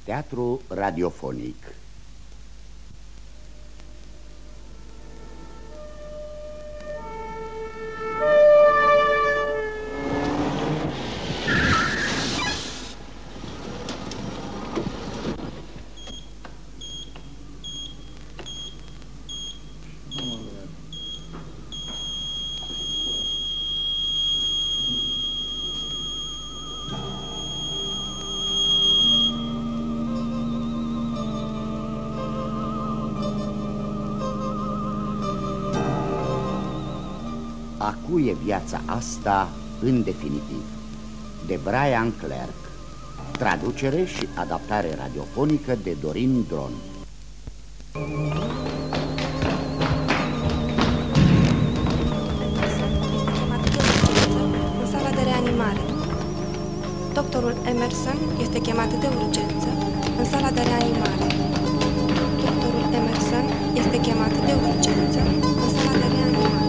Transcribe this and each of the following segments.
Teatru radiofonic. Acu e viața asta în definitiv, de Brian Clerk. Traducere și adaptare radiofonică de Dorin Dron. În sala de reanimare. Doctorul Emerson este chemat de urgență în sala de reanimare. Doctorul Emerson este chemat de urgență în sala de reanimare.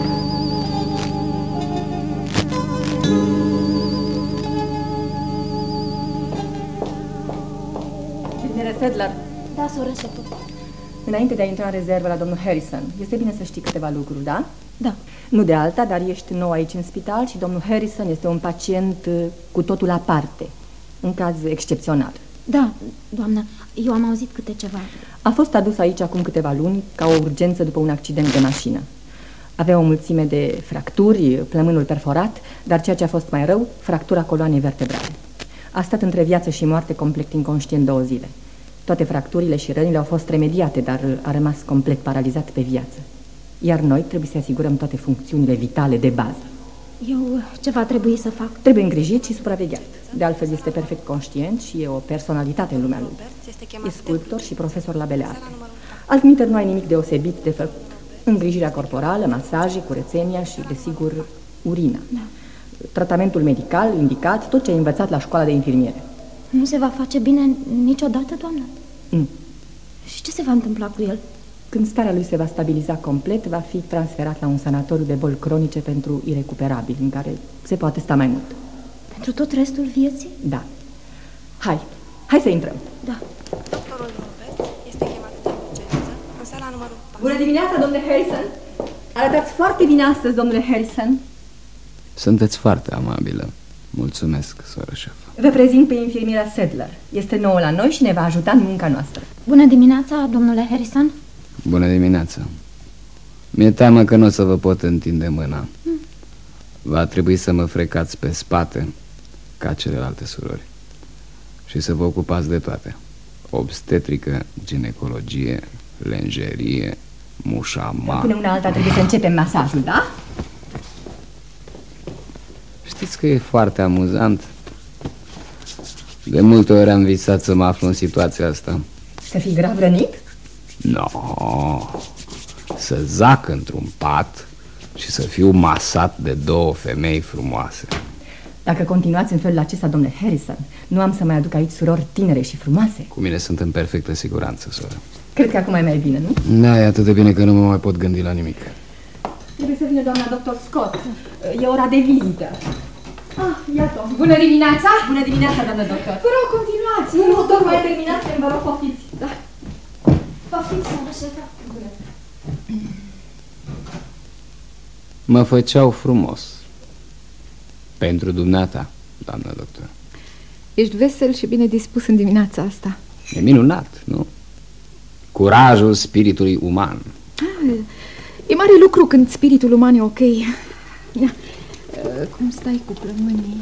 Sedler. Da, soră Șepu. Înainte de a intra în rezervă la domnul Harrison, este bine să știi câteva lucruri, da? Da. Nu de alta, dar ești nou aici în spital și domnul Harrison este un pacient cu totul aparte. Un caz excepțional. Da, doamnă, eu am auzit câte ceva. A fost adus aici acum câteva luni ca o urgență după un accident de mașină. Avea o mulțime de fracturi, plămânul perforat, dar ceea ce a fost mai rău, fractura coloanei vertebrale. A stat între viață și moarte complet inconștient 2 zile. Toate fracturile și rănile au fost remediate, dar a rămas complet paralizat pe viață. Iar noi trebuie să asigurăm toate funcțiunile vitale de bază. Eu ce va trebui să fac? Trebuie îngrijit și supravegheat. De altfel este perfect conștient și e o personalitate în lumea lui. E sculptor și profesor la Bele Arte. Altminteri nu ai nimic deosebit de făcut. Îngrijirea corporală, masaje, curățenia și, desigur, urina. Da. Tratamentul medical indicat, tot ce ai învățat la școala de infirmiere. Nu se va face bine niciodată, doamnă? Nu. Și ce se va întâmpla cu el? Când starea lui se va stabiliza complet, va fi transferat la un sanatoriu de boli cronice pentru irecuperabili, în care se poate sta mai mult. Pentru tot restul vieții? Da. Hai să intrăm. Da. Doctorul Robert este chemat de urgență în sala numărul 4. Bună dimineața, domnule Harrison. Arătați foarte bine astăzi, domnule Harrison. Sunteți foarte amabilă. Mulțumesc, soră șef. Vă prezint pe infirmiera Sedler. Este nouă la noi și ne va ajuta în munca noastră. Bună dimineața, domnule Harrison. Bună dimineața. Mi-e teamă că nu o să vă pot întinde mâna. Va trebui să mă frecați pe spate ca celelalte surori și să vă ocupați de toate: obstetrică, ginecologie, lenjerie, mușama. Până una alta trebuie să începem masajul, da? Știți că e foarte amuzant? De multe ori am visat să mă aflu în situația asta. Să fii grav rănit? No, să zac într-un pat și să fiu masat de 2 femei frumoase. Dacă continuați în felul acesta, domnule Harrison, nu am să mai aduc aici surori tinere și frumoase. Cu mine sunt în perfectă siguranță, soră. Cred că acum e mai bine, nu? Da, e atât de bine că nu mă mai pot gândi la nimic. Trebuie să vină doamna doctor Scott. E ora de vizită. Iată. Bună dimineața! Bună dimineața, doamnă doctor. Vă rog, continuați. Nu, tocmai terminați, vă rog, poftiți. Da. Poftiți, soră șefă. Mă făceau frumos. Pentru dumneata, doamnă doctor. Ești vesel și bine dispus în dimineața asta. E minunat, nu? Curajul spiritului uman. E mare lucru când spiritul uman e ok. Cum stai cu plămânii?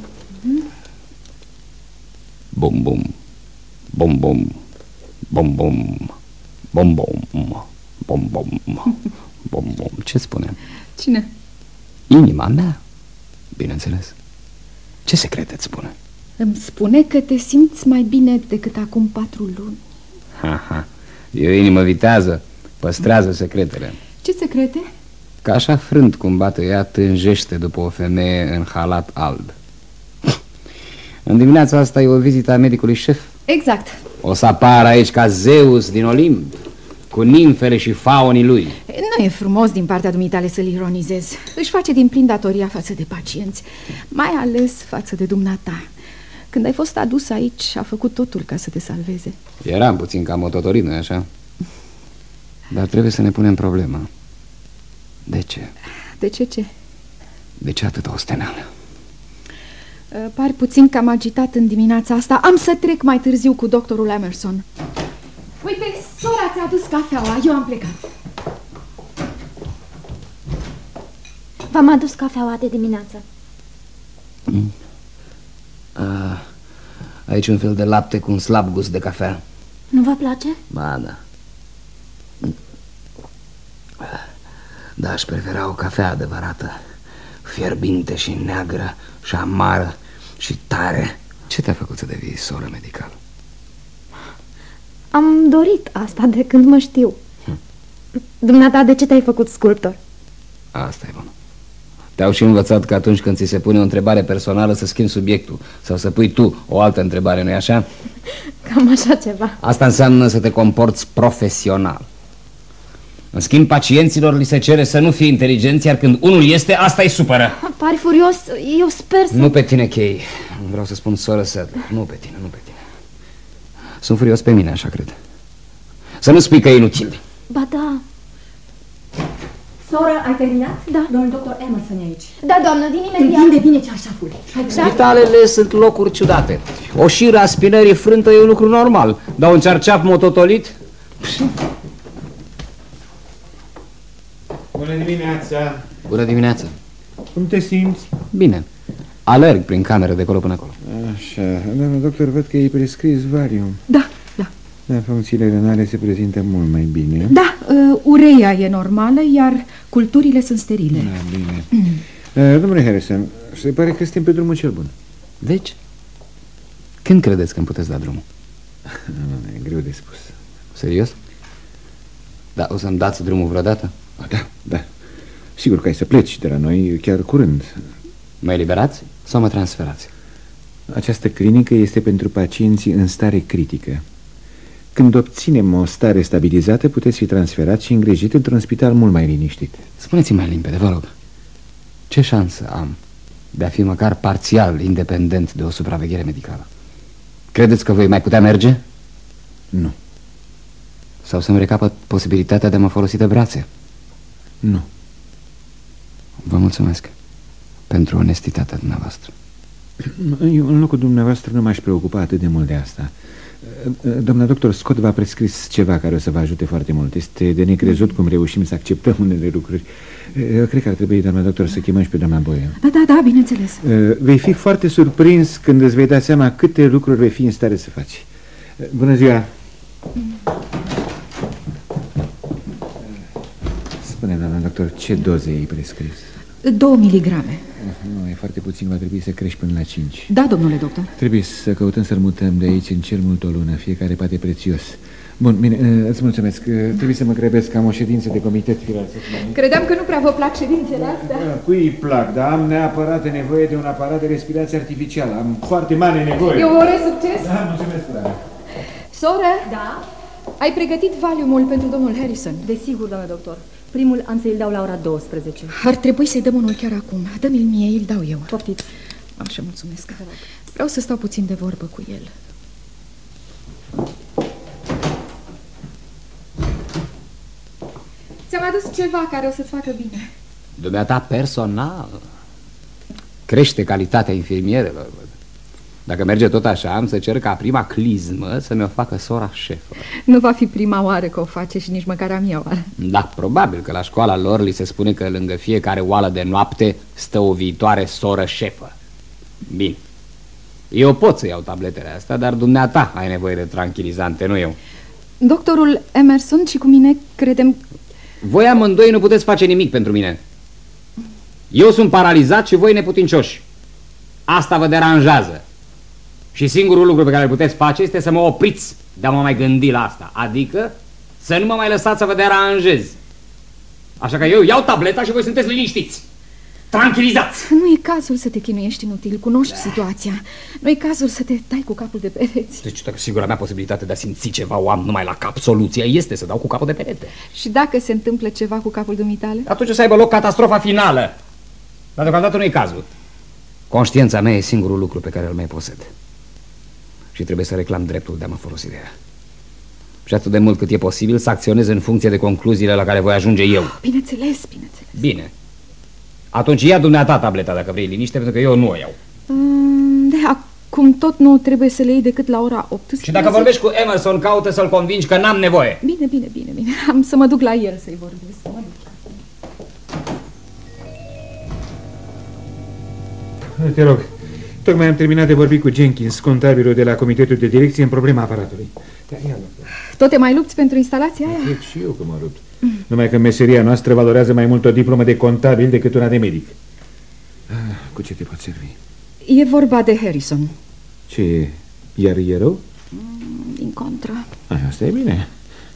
Bum, bum. Bum, bum. Bum, bum. Bum, bum. Bum, bum. Bum, bum. Ce spune? Cine? Inima mea, bineînțeles. Ce secret îți spune? Îmi spune că te simți mai bine decât acum 4 luni. E o inimă vitează, păstrează secretele. Ce secrete? Că așa frânt cum bate ea, tânjește după o femeie în halat alb. În dimineața asta e o vizită a medicului șef. Exact. O să apară aici ca Zeus din Olimp, cu nimfele și faunii lui. Nu e frumos din partea dumitale să-l ironizezi. Își face din plin datoria față de pacienți, mai ales față de dumneata. Când ai fost adus aici, a făcut totul ca să te salveze. Eram puțin ca mototorit, nu-i așa? Dar trebuie să ne punem problema. De ce? De ce? De ce atâta osteneală? Par puțin cam agitat în dimineața asta. Am să trec mai târziu cu doctorul Emerson. Uite, sora ți-a adus cafeaua, eu am plecat. V-am adus cafeaua de dimineață. Aici un fel de lapte cu un slab gust de cafea. Nu vă place? Ba, da. Da, aș prefera o cafea adevărată, fierbinte și neagră și amară și tare. Ce te-a făcut să devii soră medicală? Am dorit asta de când mă știu. Dumneata, de ce te-ai făcut sculptor? Asta e bun. Te-au și învățat că atunci când ți se pune o întrebare personală să schimbi subiectul sau să pui tu o altă întrebare, nu-i așa? Cam așa ceva. Asta înseamnă să te comporți profesional. În schimb, pacienților li se cere să nu fie inteligenți, iar când unul este, asta îi supără. Pari furios, eu sper să... Nu pe tine, Kay. Vreau să spun soră Sadler. Nu pe tine, nu pe tine. Sunt furios pe mine, așa cred. Să nu spui că e inutil. Ba da. Soră, ai terminat? Da. Domnul doctor Emerson e aici. Da, doamnă, din imediat. Unde vine cearșaful? Spitalele sunt locuri ciudate. O șiră a spinării frântă e un lucru normal. Dar un cearceaf mototolit? Bună dimineața! Bună dimineața. Cum te simți? Bine. Alerg prin cameră de acolo până acolo. Așa, doamnă doctor, văd că i-ai prescris Valium. Da. Da, funcțiile renale se prezintă mult mai bine. Da, ureia e normală, iar culturile sunt sterile. Da, bine. Domnule Harrison, se pare că suntem pe drumul cel bun. Deci, când credeți că îmi puteți da drumul? Nu, e greu de spus. Serios? Da, o să-mi dați drumul vreodată? Da. Sigur că ai să pleci de la noi chiar curând. Mă eliberați sau mă transferați? Această clinică este pentru pacienții în stare critică. Când obținem o stare stabilizată, puteți fi transferat și îngrijit într-un spital mult mai liniștit. Spuneți-mi mai limpede, vă rog. Ce șansă am de a fi măcar parțial independent de o supraveghere medicală? Credeți că voi mai putea merge? Nu. Sau să-mi recapăt posibilitatea de a mă folosi de brațe? Nu. Vă mulțumesc pentru onestitatea dumneavoastră. Eu, în locul dumneavoastră, nu m-aș preocupa atât de mult de asta. Doamna doctor Scott v-a prescris ceva care o să vă ajute foarte mult. Este de necrezut cum reușim să acceptăm unele lucruri. Eu cred că ar trebui, doamna doctor, să chemăm și pe doamna Boyle. Da, bineînțeles. Vei fi foarte surprins când îți vei da seama câte lucruri vei fi în stare să faci. Bună ziua! Spune, doamna doctor, ce doze ai prescris? 2 miligrame. Nu, e foarte puțin, va trebui să crești până la 5. Da, domnule doctor. Trebuie să căutăm să-l mutăm de aici în cel mult o lună. Fiecare poate prețios. Bun, bine, îți mulțumesc. Trebuie să mă grăbesc, am o ședință de comitet. Credeam că nu prea vă plac ședințele astea. Cui îi plac, dar am neapărat nevoie de un aparat de respirație artificială. Am foarte mare nevoie. Eu urez succes. Da, mulțumesc, da. Soră? Da? Ai pregătit Valiumul pentru domnul Harrison? Desigur, domnule doctor. Primul am să-l dau la ora 12. Ar trebui să-i dăm unul chiar acum. Dă-mi-l mie, îl dau eu. Poftiți. Așa, mulțumesc. Vreau să stau puțin de vorbă cu el. Ți-am adus ceva care o să-ți facă bine. Dumneata personal crește calitatea infirmierelor. Dacă merge tot așa, am să cer ca prima clizmă să mi-o facă sora șefă. Nu va fi prima oară că o face și nici măcar a mea oară. Da, probabil că la școala lor li se spune că lângă fiecare oală de noapte stă o viitoare soră șefă. Bine, eu pot să iau tabletele astea, dar dumneata ai nevoie de tranquilizante, nu eu. Doctorul Emerson și cu mine credem... Voi amândoi nu puteți face nimic pentru mine. Eu sunt paralizat și voi neputincioși. Asta vă deranjează. Și singurul lucru pe care îl puteți face este să mă opriți de a mă mai gândi la asta. Adică să nu mă mai lăsați să vă deranjez. Așa că eu iau tableta și voi sunteți liniștiți. Tranquilizați. Nu e cazul să te chinuiești inutil, cunoști situația. Nu e cazul să te dai cu capul de pereți. Deci, singura mea posibilitate de a simți ceva o am numai la cap. Soluția este să dau cu capul de perete. Și dacă se întâmplă ceva cu capul dumitale? Atunci o să aibă loc catastrofa finală. Dar deocamdată nu e cazul. Conștiința mea e singurul lucru pe care îl mai posed. Și trebuie să reclam dreptul de a mă folosi de ea. Și atât de mult cât e posibil să acționez în funcție de concluziile la care voi ajunge eu. Bineînțeles, bineînțeles. Bine. Atunci ia dumneata tableta dacă vrei liniște, pentru că eu nu o iau. De acum tot nu trebuie să le iei decât la ora 18. Și dacă vorbești cu Emerson, caută să-l convingi că n-am nevoie. Bine. Am să mă duc la el să-i vorbesc. Te rog, tocmai am terminat de vorbit cu Jenkins, contabilul de la comitetul de direcție, în problema aparatului. Tot te mai lupți pentru instalația aia? Cred și eu că mă lupt. Numai că meseria noastră valorează mai mult o diplomă de contabil decât una de medic. Cu ce te pot servi? E vorba de Harrison. Ce, iar e rău? Din contră. Asta e bine.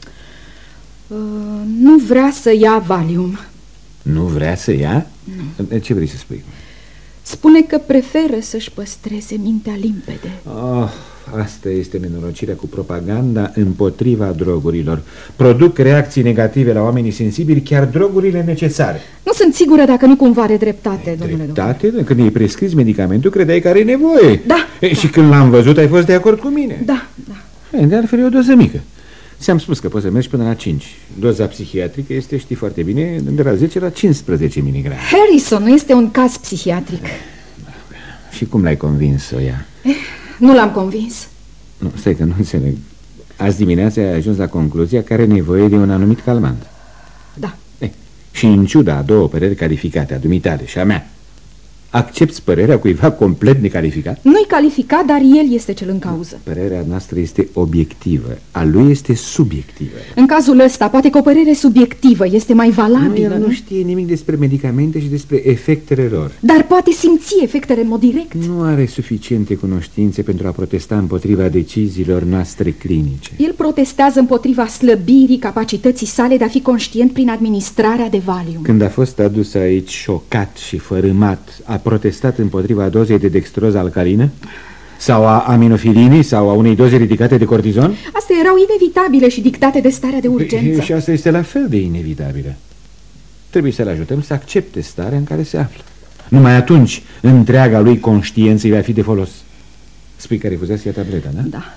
Nu vrea să ia Valium. Nu vrea să ia? Nu. Ce vrei să spui? Spune că preferă să-și păstreze mintea limpede. Asta este nenorocirea cu propaganda împotriva drogurilor. Produc reacții negative la oamenii sensibili, chiar drogurile necesare. Nu sunt sigură dacă nu cumva are dreptate, domnule doctor. Dreptate? Când îi prescris medicamentul, credeai că are nevoie. Da. Și când l-am văzut, ai fost de acord cu mine. Da. De altfel e o doză mică. Ți-am spus că poți să mergi până la 5. Doza psihiatrică este, știi foarte bine, de la 10 la 15 mg. Harrison nu este un caz psihiatric. Și cum l-ai convins să o ia? Nu l-am convins. Nu, stai că nu înțeleg. Azi dimineața ai ajuns la concluzia că are nevoie de un anumit calmant. Da. Și în ciuda a două păreri calificate, a dumitale și a mea, accepți părerea cuiva complet necalificat? Nu-i calificat, dar el este cel în cauză. Părerea noastră este obiectivă, a lui este subiectivă. În cazul ăsta, poate că o părere subiectivă este mai valabilă. Nu știe nimic despre medicamente și despre efectele lor. Dar poate simți efectele în mod direct. Nu are suficiente cunoștințe pentru a protesta împotriva deciziilor noastre clinice. El protestează împotriva slăbirii capacității sale de a fi conștient prin administrarea de Valium. Când a fost adus aici șocat și fărâmat, a protestat împotriva dozei de dextroză alcalină? Sau a aminofilinii? Sau a unei doze ridicate de cortizon? Astea erau inevitabile și dictate de starea de urgență. Și asta este la fel de inevitabilă. Trebuie să-l ajutăm să accepte starea în care se află. Numai atunci întreaga lui conștiință îi va fi de folos. Spui că refuzați să ia tableta, da? Da.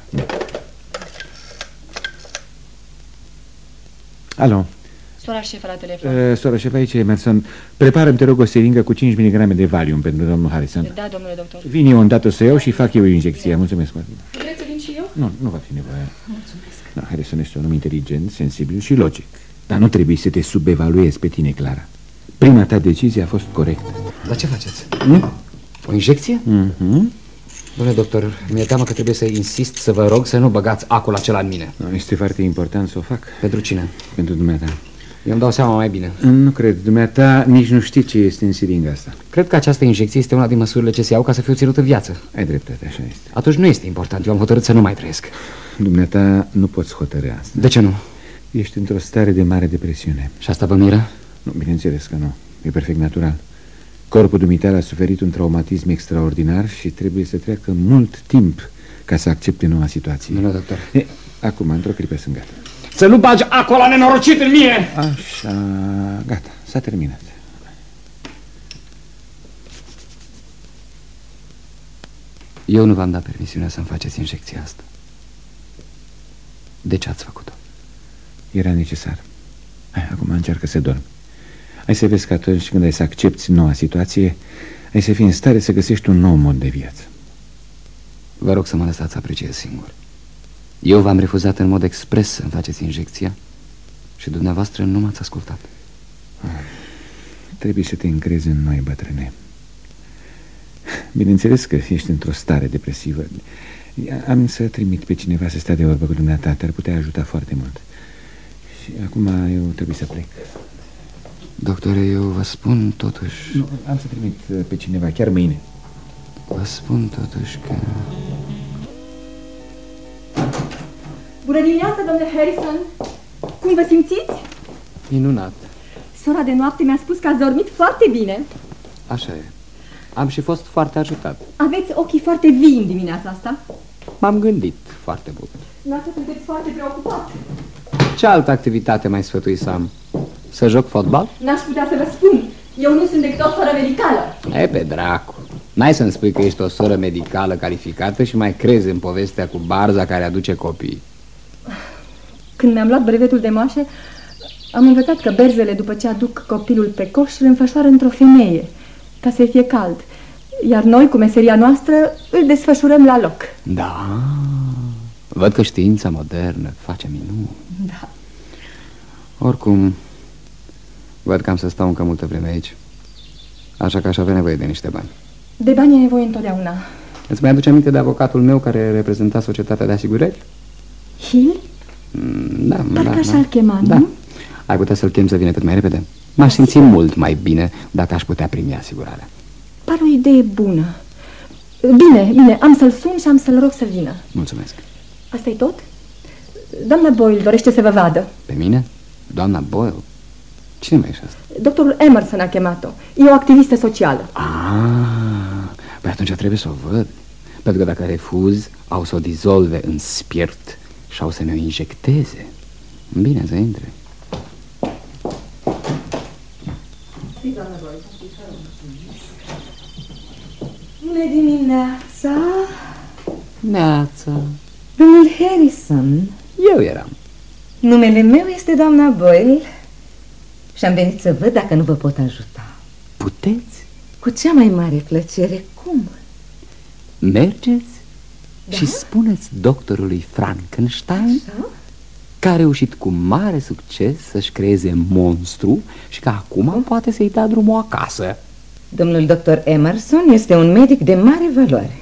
Alo. Sora șefă la telefon. Sora șefă, aici e Emerson. Prepară-mi, te rog, o seringă cu 5 mg de Valium pentru domnul Harrison. Da, domnule doctor. Vin eu îndată să iau și fac eu injecția. Mulțumesc foarte mult. Vreți să vin și eu? Nu va fi nevoie. Mulțumesc. Da, Harrison este un om inteligent, sensibil și logic. Dar nu trebuie să te subevaluezi pe tine, Clara. Prima ta decizie a fost corectă. Dar ce faceți? O injecție? Domnule doctor, mi-e teamă că trebuie să insist să vă rog să nu băgați acul acela în mine. Este foarte important să o fac. Pentru cine? Pentru dumneata. Eu îmi dau seama mai bine. Nu cred, dumneata nici nu știi ce este în siringa asta. Cred că această injecție este una din măsurile ce se iau ca să fiu ținut în viață. Ai dreptate, așa este. Atunci nu este important, eu am hotărât să nu mai trăiesc. Dumneata nu poți hotărâ asta. De ce nu? Ești într-o stare de mare depresiune. Și asta vă miră? Nu, bineînțeles că nu, e perfect natural. Corpul dumitale a suferit un traumatism extraordinar și trebuie să treacă mult timp ca să accepte noua situație. Domnule doctor. Acum, într-o clipă sunt gata. Să nu bagi acolo nenorocit în mine! Așa, gata, s-a terminat. Eu nu v-am dat permisiunea să-mi faceți injecția asta. De ce ați făcut-o? Era necesar. Acum încearcă să dormi. Ai să vezi că atunci când ai să accepti noua situație, ai să fii în stare să găsești un nou mod de viață. Vă rog să mă lăsați să apreciez singur. Eu v-am refuzat în mod expres să-mi faceți injecția și dumneavoastră nu m-ați ascultat. Trebuie să te încrezi în noi, bătrâne. Bineînțeles că ești într-o stare depresivă. Am să trimit pe cineva să stea de vorbă cu dumneata. Te-ar putea ajuta foarte mult. Și acum eu trebuie să plec. Doctore, eu vă spun totuși... Nu, am să trimit pe cineva chiar mâine. Vă spun totuși că... Bună dimineața, domnule Harrison. Cum vă simțiți? Minunat. Sora de noapte mi-a spus că ați dormit foarte bine. Așa e. Am și fost foarte ajutat. Aveți ochii foarte vii în dimineața asta. M-am gândit foarte mult. Noastră sunteți foarte preocupat. Ce altă activitate mai sfătui să am? Să joc fotbal? N-aș putea să vă spun. Eu nu sunt decât o soră medicală. E, pe dracu. N-ai să-mi spui că ești o soră medicală calificată și mai crezi în povestea cu barza care aduce copii. Când mi-am luat brevetul de moașe, am învățat că berzele, după ce aduc copilul pe coș, îl înfășoară într-o femeie, ca să fie cald. Iar noi, cu meseria noastră, îl desfășurăm la loc. Da, văd că știința modernă face minuni. Da. Oricum, văd că am să stau încă multă vreme aici, așa că aș avea nevoie de niște bani. De bani e nevoie întotdeauna. Îți mai aduce aminte de avocatul meu care reprezenta societatea de asigurări? Hill? Da, parcă da, așa-l chema, da. Nu? Ai putea să-l chem să vină cât mai repede? M-aș simți mult mai bine dacă aș putea primi asigurarea. Pare o idee bună. Bine, am să-l sun și am să-l rog să vină. Mulțumesc. Asta-i tot? Doamna Boyle dorește să vă vadă. Pe mine? Doamna Boyle? Cine mai ești asta? Doctorul Emerson a chemat-o. E o activistă socială. Păi atunci trebuie să o văd. Pentru că dacă refuz, au să o dizolve în spirit și au să ne-o injecteze. Bine, să intre. Bună dimineața! Neața. Domnul Harrison. Eu eram. Numele meu este doamna Boyle și am venit să văd dacă nu vă pot ajuta. Puteți? Cu cea mai mare plăcere. Cum? Mergeți Da? și spuneți doctorului Frankenstein Așa? că a reușit cu mare succes să-și creeze monstru și că acum poate să-i dea drumul acasă. Domnul doctor Emerson este un medic de mare valoare.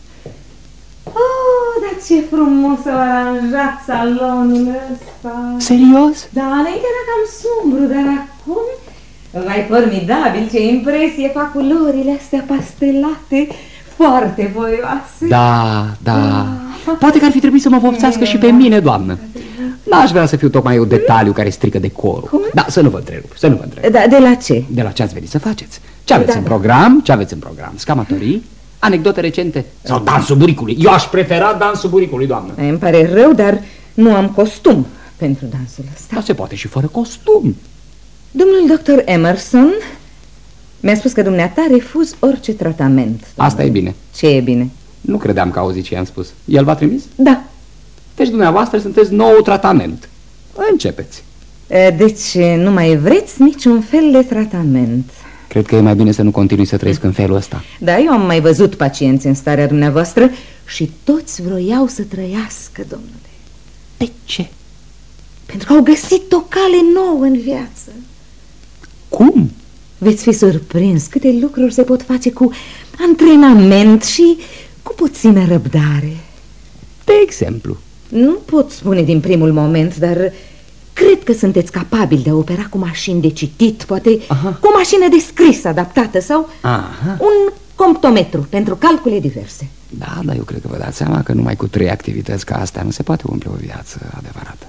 Oh, dar ce frumos au aranjat salonul ăsta! Serios? Da, înainte era cam sumbru, dar acum... Vai, formidabil, ce impresie fac culorile astea pastelate, foarte voioase. Da. Poate că ar fi trebuit să mă vopsească și pe mine, doamnă. N-aș vrea să fiu tocmai un detaliu care strică decorul. Cum? Da, să nu vă întrerup, Da, de la ce? De la ce ați venit să faceți? Ce aveți în program? Ce aveți în program? Scamatorii? Anecdote recente? Sau dansul buricului? Eu aș prefera dansul buricului, doamnă. Îmi pare rău, dar nu am costum pentru dansul ăsta. Dar se poate și fără costum. Domnul doctor Emerson mi-a spus că dumneata refuz orice tratament. Domnule. Asta e bine. Ce e bine? Nu credeam că auzi ce i-am spus. El v-a trimis? Da. Deci dumneavoastră sunteți nou tratament. Începeți. Deci nu mai vreți niciun fel de tratament. Cred că e mai bine să nu continui să trăiesc în felul ăsta. Da, eu am mai văzut pacienți în starea dumneavoastră și toți vroiau să trăiască, domnule. De ce? Pentru că au găsit o cale nouă în viață. Cum? Veți fi surprins câte lucruri se pot face cu antrenament și cu puțină răbdare. De exemplu? Nu pot spune din primul moment, dar cred că sunteți capabili de a opera cu mașini de citit, poate cu o mașină de scris adaptată sau un comptometru pentru calcule diverse. Da, dar eu cred că vă dați seama că numai cu 3 activități ca astea nu se poate umple o viață adevărată.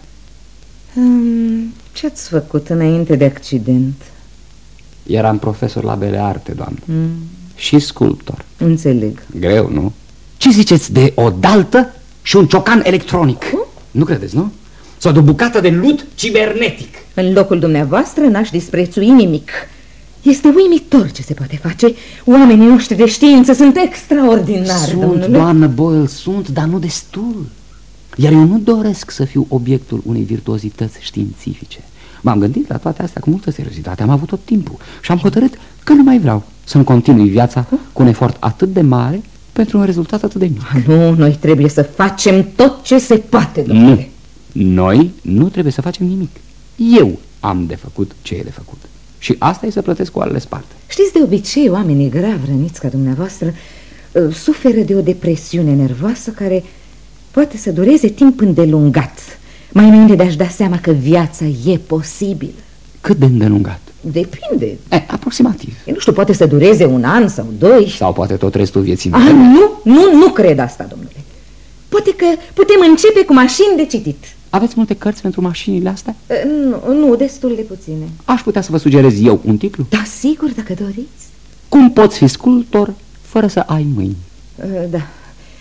Ce ați făcut înainte de accident? Eram profesor la Bele Arte, doamnă. Și sculptor. Înțeleg. Greu, nu? Ce ziceți de o daltă și un ciocan electronic? Nu credeți, nu? Sau de o bucată de lut cibernetic? În locul dumneavoastră n-aș disprețui nimic. Este uimitor ce se poate face. Oamenii noștri de știință sunt extraordinari, domnule. Doamnă Boyle, sunt, dar nu destul. Iar eu nu doresc să fiu obiectul unei virtuozități științifice. M-am gândit la toate astea cu multă seriozitate, am avut tot timpul și am hotărât că nu mai vreau să-mi continui viața cu un efort atât de mare pentru un rezultat atât de mic. Nu, noi trebuie să facem tot ce se poate, domnule. Nu, noi nu trebuie să facem nimic. Eu am de făcut ce e de făcut. Și asta e să plătesc cu alele sparte. Știți, de obicei, oamenii grav răniți ca dumneavoastră suferă de o depresiune nervoasă care poate să dureze timp îndelungat, mai înainte de a-și da seama că viața e posibilă. Cât de îndelungat? Depinde. Aproximativ. Nu știu, poate să dureze 1 an sau 2. Sau poate tot restul vieții mele. Nu cred asta, domnule. Poate că putem începe cu mașini de citit. Aveți multe cărți pentru mașinile astea? Nu, destul de puține. Aș putea să vă sugerez eu un titlu? Da, sigur, dacă doriți. Cum poți fi sculptor fără să ai mâini? Da.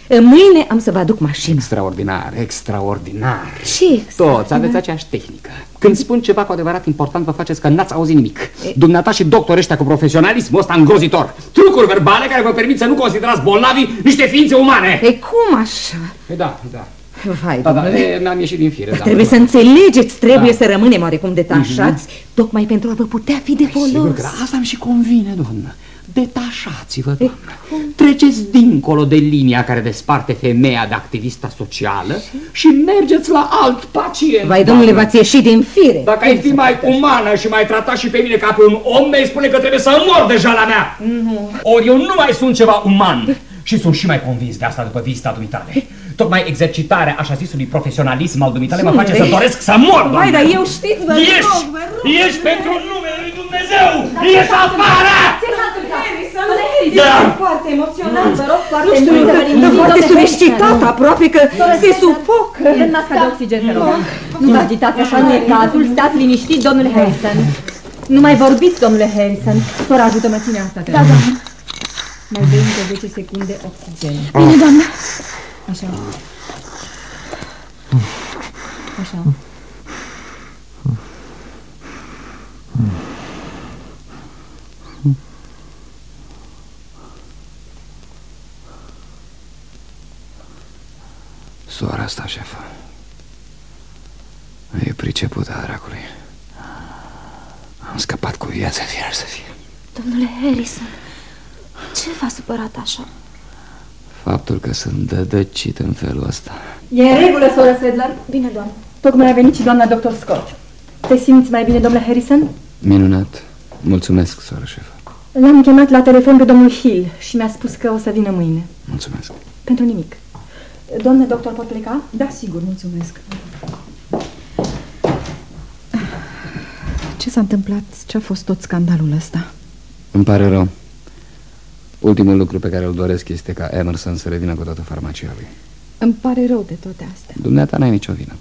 Mâine am să vă aduc mașina. Extraordinar, extraordinar. Ce? Toți aveți aceeași tehnică. Când spun ceva cu adevărat important, vă faceți că n-ați auzit nimic. Dumneata și doctori ăștia cu profesionalismul ăsta îngrozitor. Trucuri verbale care vă permit să nu considerați bolnavii niște ființe umane. Ei, cum așa? Da. Vai, Da, mi-am ieșit din fire. Trebuie să înțelegeți, trebuie să rămânem oarecum detașați, tocmai pentru a vă putea fi de folos. Sigur că asta îmi și convine, doamnă. Detașați-vă, doamnă. Treceți dincolo de linia care desparte femeia de activista socială și mergeți la alt pacient. Vai, domnule, v-ați ieșit din fire. Dacă ai fi mai umană și mai trata și pe mine ca pe un om, mi-ai spune că trebuie să mor deja la mea. Nu. Ori eu nu mai sunt ceva uman. Și sunt și mai convins de asta după vizita dumitale. Tocmai exercitarea așa zisului profesionalism al dumitale mă face să doresc să mor, doamne. Vai, dar eu știți, vă rog. Ieși pentru numele lui Dumnezeu! Ieși afară! Ce s-a întâmplat? Da. Foarte emoționat, vă rog, foarte Foarte surexcitat, aproape că se sufocă. Masca de oxigen, te rog. Nu vă agitați, așa nu e cazul. Stați liniștit, domnule Harrison. Nu mai vorbiți, domnule Harrison. Sora, ajută-mă, ține asta, te rog. Da, doamnă. Mai dai încă 10 secunde oxigen. Bine, doamnă. Așa. Așa. Sora asta, șefă, e pricepută a dracului. Am scăpat cu viața, fier să fie. Domnule Harrison, ce v-a supărat așa? Faptul că sunt dădăcit în felul ăsta. E în regulă, soră Sedlar? Bine, doamnă. Tocmai a venit și doamna doctor Scott. Te simți mai bine, domnule Harrison? Minunat. Mulțumesc, soră șefă. L-am chemat la telefon pe domnul Hill și mi-a spus că o să vină mâine. Mulțumesc. Pentru nimic. Doamne doctor, pot pleca? Da, sigur, mulțumesc. Ce s-a întâmplat? Ce a fost tot scandalul ăsta? Îmi pare rău. Ultimul lucru pe care îl doresc este ca Emerson să revină cu toată farmacia lui. Îmi pare rău de toate astea. Dumneata n-ai nicio vină.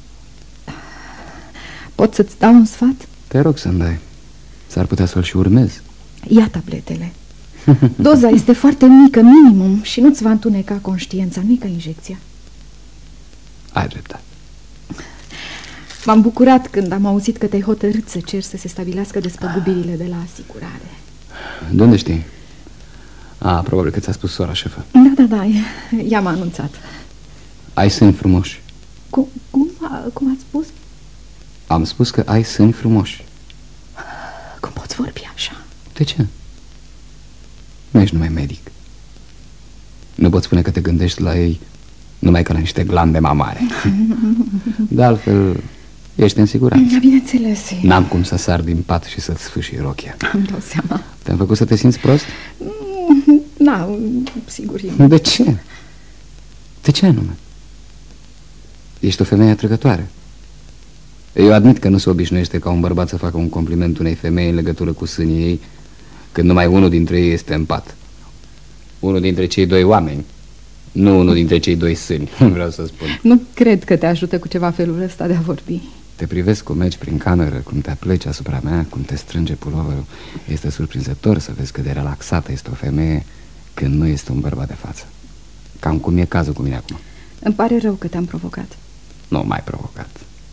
Pot să-ți dau un sfat? Te rog să-mi dai. S-ar putea să-l și urmez. Ia tabletele. Doza este foarte mică, minimum, și nu-ți va întuneca conștiința, nu-i ca injecția. Ai dreptate. M-am bucurat când am auzit că te-ai hotărât să ceri să se stabilească despăgubirile de la asigurare. De unde știi? Probabil că ți-a spus sora șefă. Da, ea m-a anunțat. Ai sâni frumoși. Cum ați spus? Am spus că ai sâni frumoși. Cum poți vorbi așa? De ce? Nu ești numai medic. Nu poți spune că te gândești la ei numai ca la niște glande mamare. De altfel, ești în siguranță. Bineînțeles. N-am cum să sar din pat și să-ți sfâșii rochia. Îmi dau seama. Te-am făcut să te simți prost? Da, sigur. De ce? De ce anume? Ești o femeie atrăgătoare. Eu admit că nu se obișnuiește ca un bărbat să facă un compliment unei femei în legătură cu sânii ei, când numai unul dintre ei este în pat. Unul dintre cei doi oameni, nu unul dintre cei doi sâni, vreau să spun. Nu cred că te ajută cu ceva felul ăsta de a vorbi. Te privesc cum mergi prin cameră, cum te apleci asupra mea, cum te strânge puloverul. Este surprinzător să vezi cât de relaxată este o femeie când nu este un bărbat de față. Cam cum e cazul cu mine acum. Îmi pare rău că te-am provocat. Nu m-ai provocat.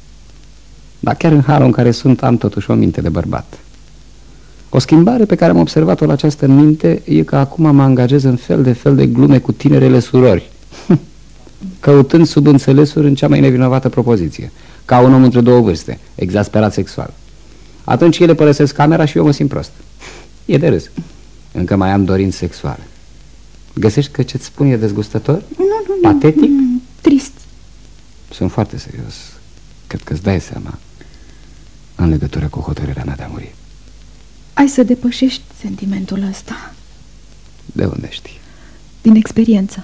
Dar chiar în halul în care sunt am totuși o minte de bărbat. O schimbare pe care am observat-o la această minte e că acum mă angajez în fel de glume cu tinerele surori, căutând subînțelesuri în cea mai nevinovată propoziție, ca un om între două vârste, exasperat sexual. Atunci ele părăsesc camera și eu mă simt prost. E de râs. Încă mai am dorințe sexuale. Găsești că ce-ți spun e dezgustător? Nu. Patetic? Trist. Sunt foarte serios. Cred că îți dai seama în legătură cu hotărârea mea de a muri. Ai să depășești sentimentul ăsta. De unde știi? Din experiență.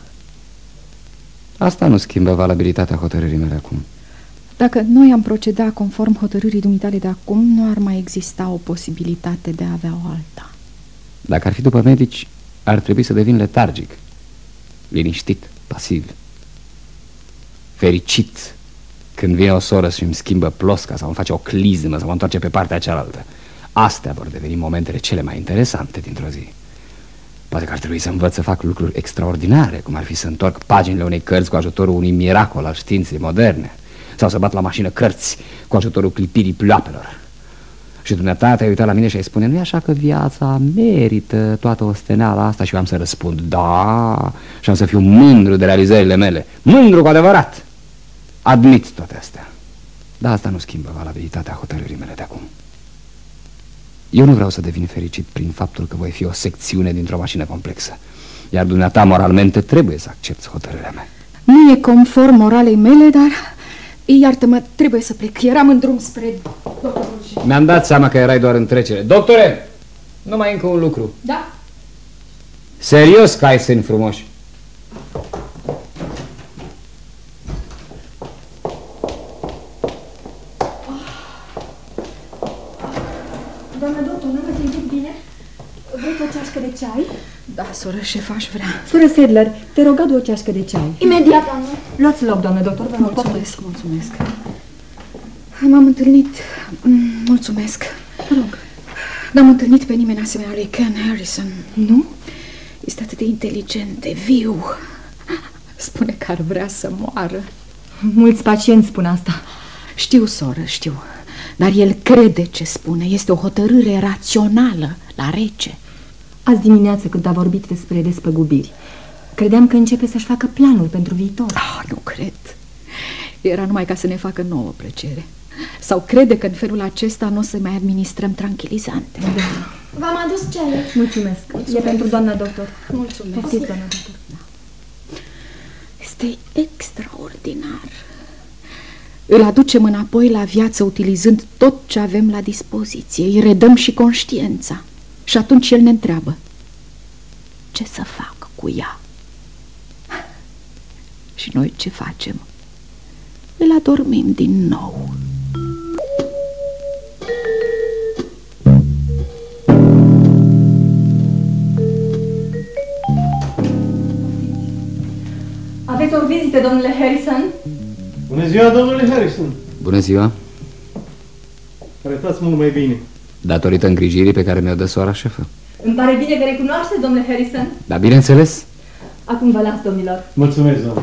Asta nu schimbă valabilitatea hotărârii mele acum. Dacă noi am proceda conform hotărârii dumitale de acum, nu ar mai exista o posibilitate de a avea o alta. Dacă ar fi după medici, ar trebui să devin letargic, liniștit, pasiv, fericit când vine o soră și îmi schimbă plosca sau îmi face o clizmă sau mă întoarce pe partea cealaltă. Astea vor deveni momentele cele mai interesante dintr-o zi. Poate că ar trebui să învăț să fac lucruri extraordinare, cum ar fi să întorc paginile unei cărți cu ajutorul unui miracol al științei moderne, sau să bat la mașină cărți cu ajutorul clipirii ploapelor. Și dumneata te-ai uitat la mine și ai spune: nu e așa că viața merită toată osteneala asta? Și eu am să răspund: da, și am să fiu mândru de realizările mele. Mândru cu adevărat. Admit toate astea. Dar asta nu schimbă valabilitatea hotărârii mele de acum. Eu nu vreau să devin fericit prin faptul că voi fi o secțiune dintr-o mașină complexă. Iar dumneata moralmente trebuie să accepți hotărârea mea. Nu e conform moralei mele, dar... iartă-mă, trebuie să plec. Eram în drum spre doctorul și... Mi-am dat seama că erai doar în trecere. Doctore, numai încă un lucru. Da? Serios că ai seni frumoși. Doamna doctor, nu vă simțiți bine? Vreți o ceașcă de ceai? Da, soră șef, aș vrea. Soră Sedler, te rog, adu o ceașcă de ceai. Imediat, doamnă. Luați loc, doamnă doctor, vă mulțumesc, mulțumesc. M-am întâlnit... mulțumesc. Vă rog. N-am întâlnit pe nimeni asemenea lui Ken Harrison. Nu? Este atât de inteligent, de viu. Spune că ar vrea să moară. Mulți pacienți spun asta. Știu, soră, știu. Dar el crede ce spune. Este o hotărâre rațională, la rece. Azi dimineață, când a vorbit despre despăgubiri, credeam că începe să-și facă planul pentru viitor. Nu cred. Era numai ca să ne facă nouă plăcere. Sau crede că în felul acesta nu o să mai administrăm tranquilizante. Da. V-am adus ceaiul. Mulțumesc. E pentru doamna doctor. Mulțumesc. Poftiți, doamna doctor. Da. Este extraordinar. Îl aducem înapoi la viață utilizând tot ce avem la dispoziție. Îi redăm și conștiința. Și atunci el ne întreabă: ce să fac cu ea? Și noi ce facem? Îl adormim din nou. Aveți o vizită, domnule Harrison? Bună ziua, domnule Harrison. Bună ziua. Arătați mult mai bine. Datorită îngrijirii pe care mi-o dă soara șefă. Îmi pare bine că recunoaște, domnule Harrison. Da, bineînțeles. Acum vă las, domnilor. Mulțumesc, doamnă.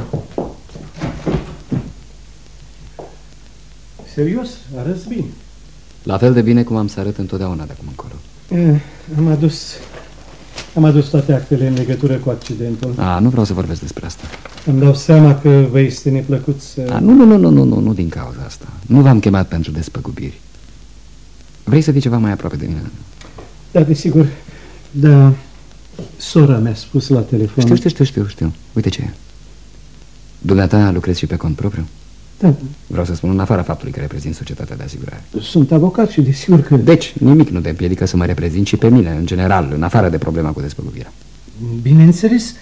Serios, arăți bine. La fel de bine cum am să arăt întotdeauna de acum încolo. Am adus toate actele în legătură cu accidentul. Nu vreau să vorbesc despre asta. Îmi dau seama că vă este neplăcut să... Nu din cauza asta. Nu v-am chemat pentru despăgubiri. Vrei să fii ceva mai aproape de mine? Da, desigur. Da, sora mi-a spus la telefon. Știu. Uite ce e. Dumneata lucrezi și pe cont propriu? Da. Vreau să spun, în afara faptului că reprezint societatea de asigurare. Sunt avocat și desigur că... Deci, nimic nu te împiedică să mă reprezint și pe mine, în general, în afară de problema cu despăgubirea. Bineînțeles.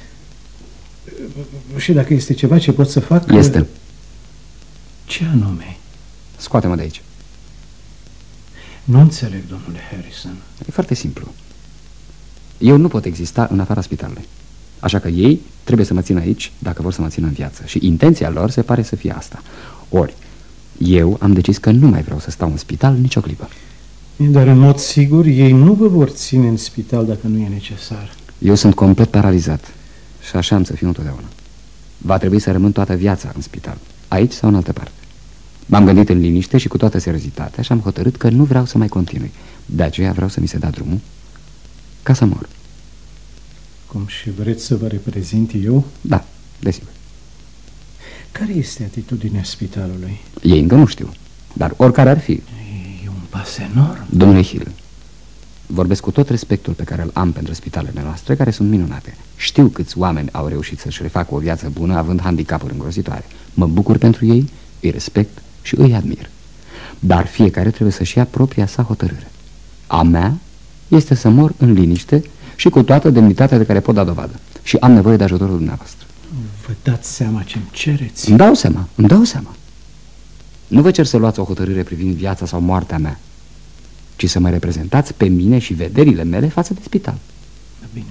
Și dacă este ceva ce pot să fac... Este. Ce anume? Scoate-mă de aici. Nu înțeleg, domnule Harrison. E foarte simplu. Eu nu pot exista în afara spitalului. Așa că ei trebuie să mă țină aici dacă vor să mă țină în viață. Și intenția lor se pare să fie asta. Ori, eu am decis că nu mai vreau să stau în spital nicio clipă. Dar în mod sigur ei nu vă vor ține în spital dacă nu e necesar. Eu sunt complet paralizat și așa am să fiu întotdeauna. Va trebui să rămân toată viața în spital, aici sau în altă parte. M-am gândit în liniște și cu toată seriozitatea și am hotărât că nu vreau să mai continui. De aceea vreau să mi se dea drumul ca să mor. Cum și vreți să vă reprezint eu? Da, desigur. Care este atitudinea spitalului? Ei încă nu știu, dar oricare ar fi. E un pas enorm. Domnule Hill, vorbesc cu tot respectul pe care îl am pentru spitalele noastre, care sunt minunate. Știu câți oameni au reușit să-și refacă o viață bună având handicapuri îngrozitoare. Mă bucur pentru ei, îi respect și îi admir. Dar fiecare trebuie să-și ia propria sa hotărâre. A mea este să mor în liniște și cu toată demnitatea de care pot da dovadă. Și am nevoie de ajutorul dumneavoastră. Vă dați seama ce-mi cereți? Îmi dau seama. Nu vă cer să luați o hotărâre privind viața sau moartea mea, ci să mă reprezentați pe mine și vederile mele față de spital. Bine.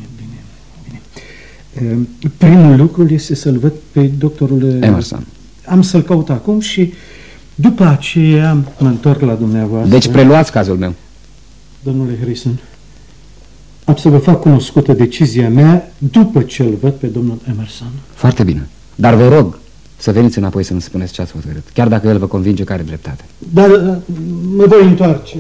Primul lucru este să-l văd pe doctorul Emerson. Am să-l caut acum și după aceea mă întorc la dumneavoastră. Deci preluați cazul meu. Domnule Harrison, am să vă fac cunoscută decizia mea după ce îl văd pe domnul Emerson. Foarte bine. Dar vă rog să veniți înapoi să-mi spuneți ce ați hotărât, chiar dacă el vă convinge că are dreptate. Dar mă voi întoarce.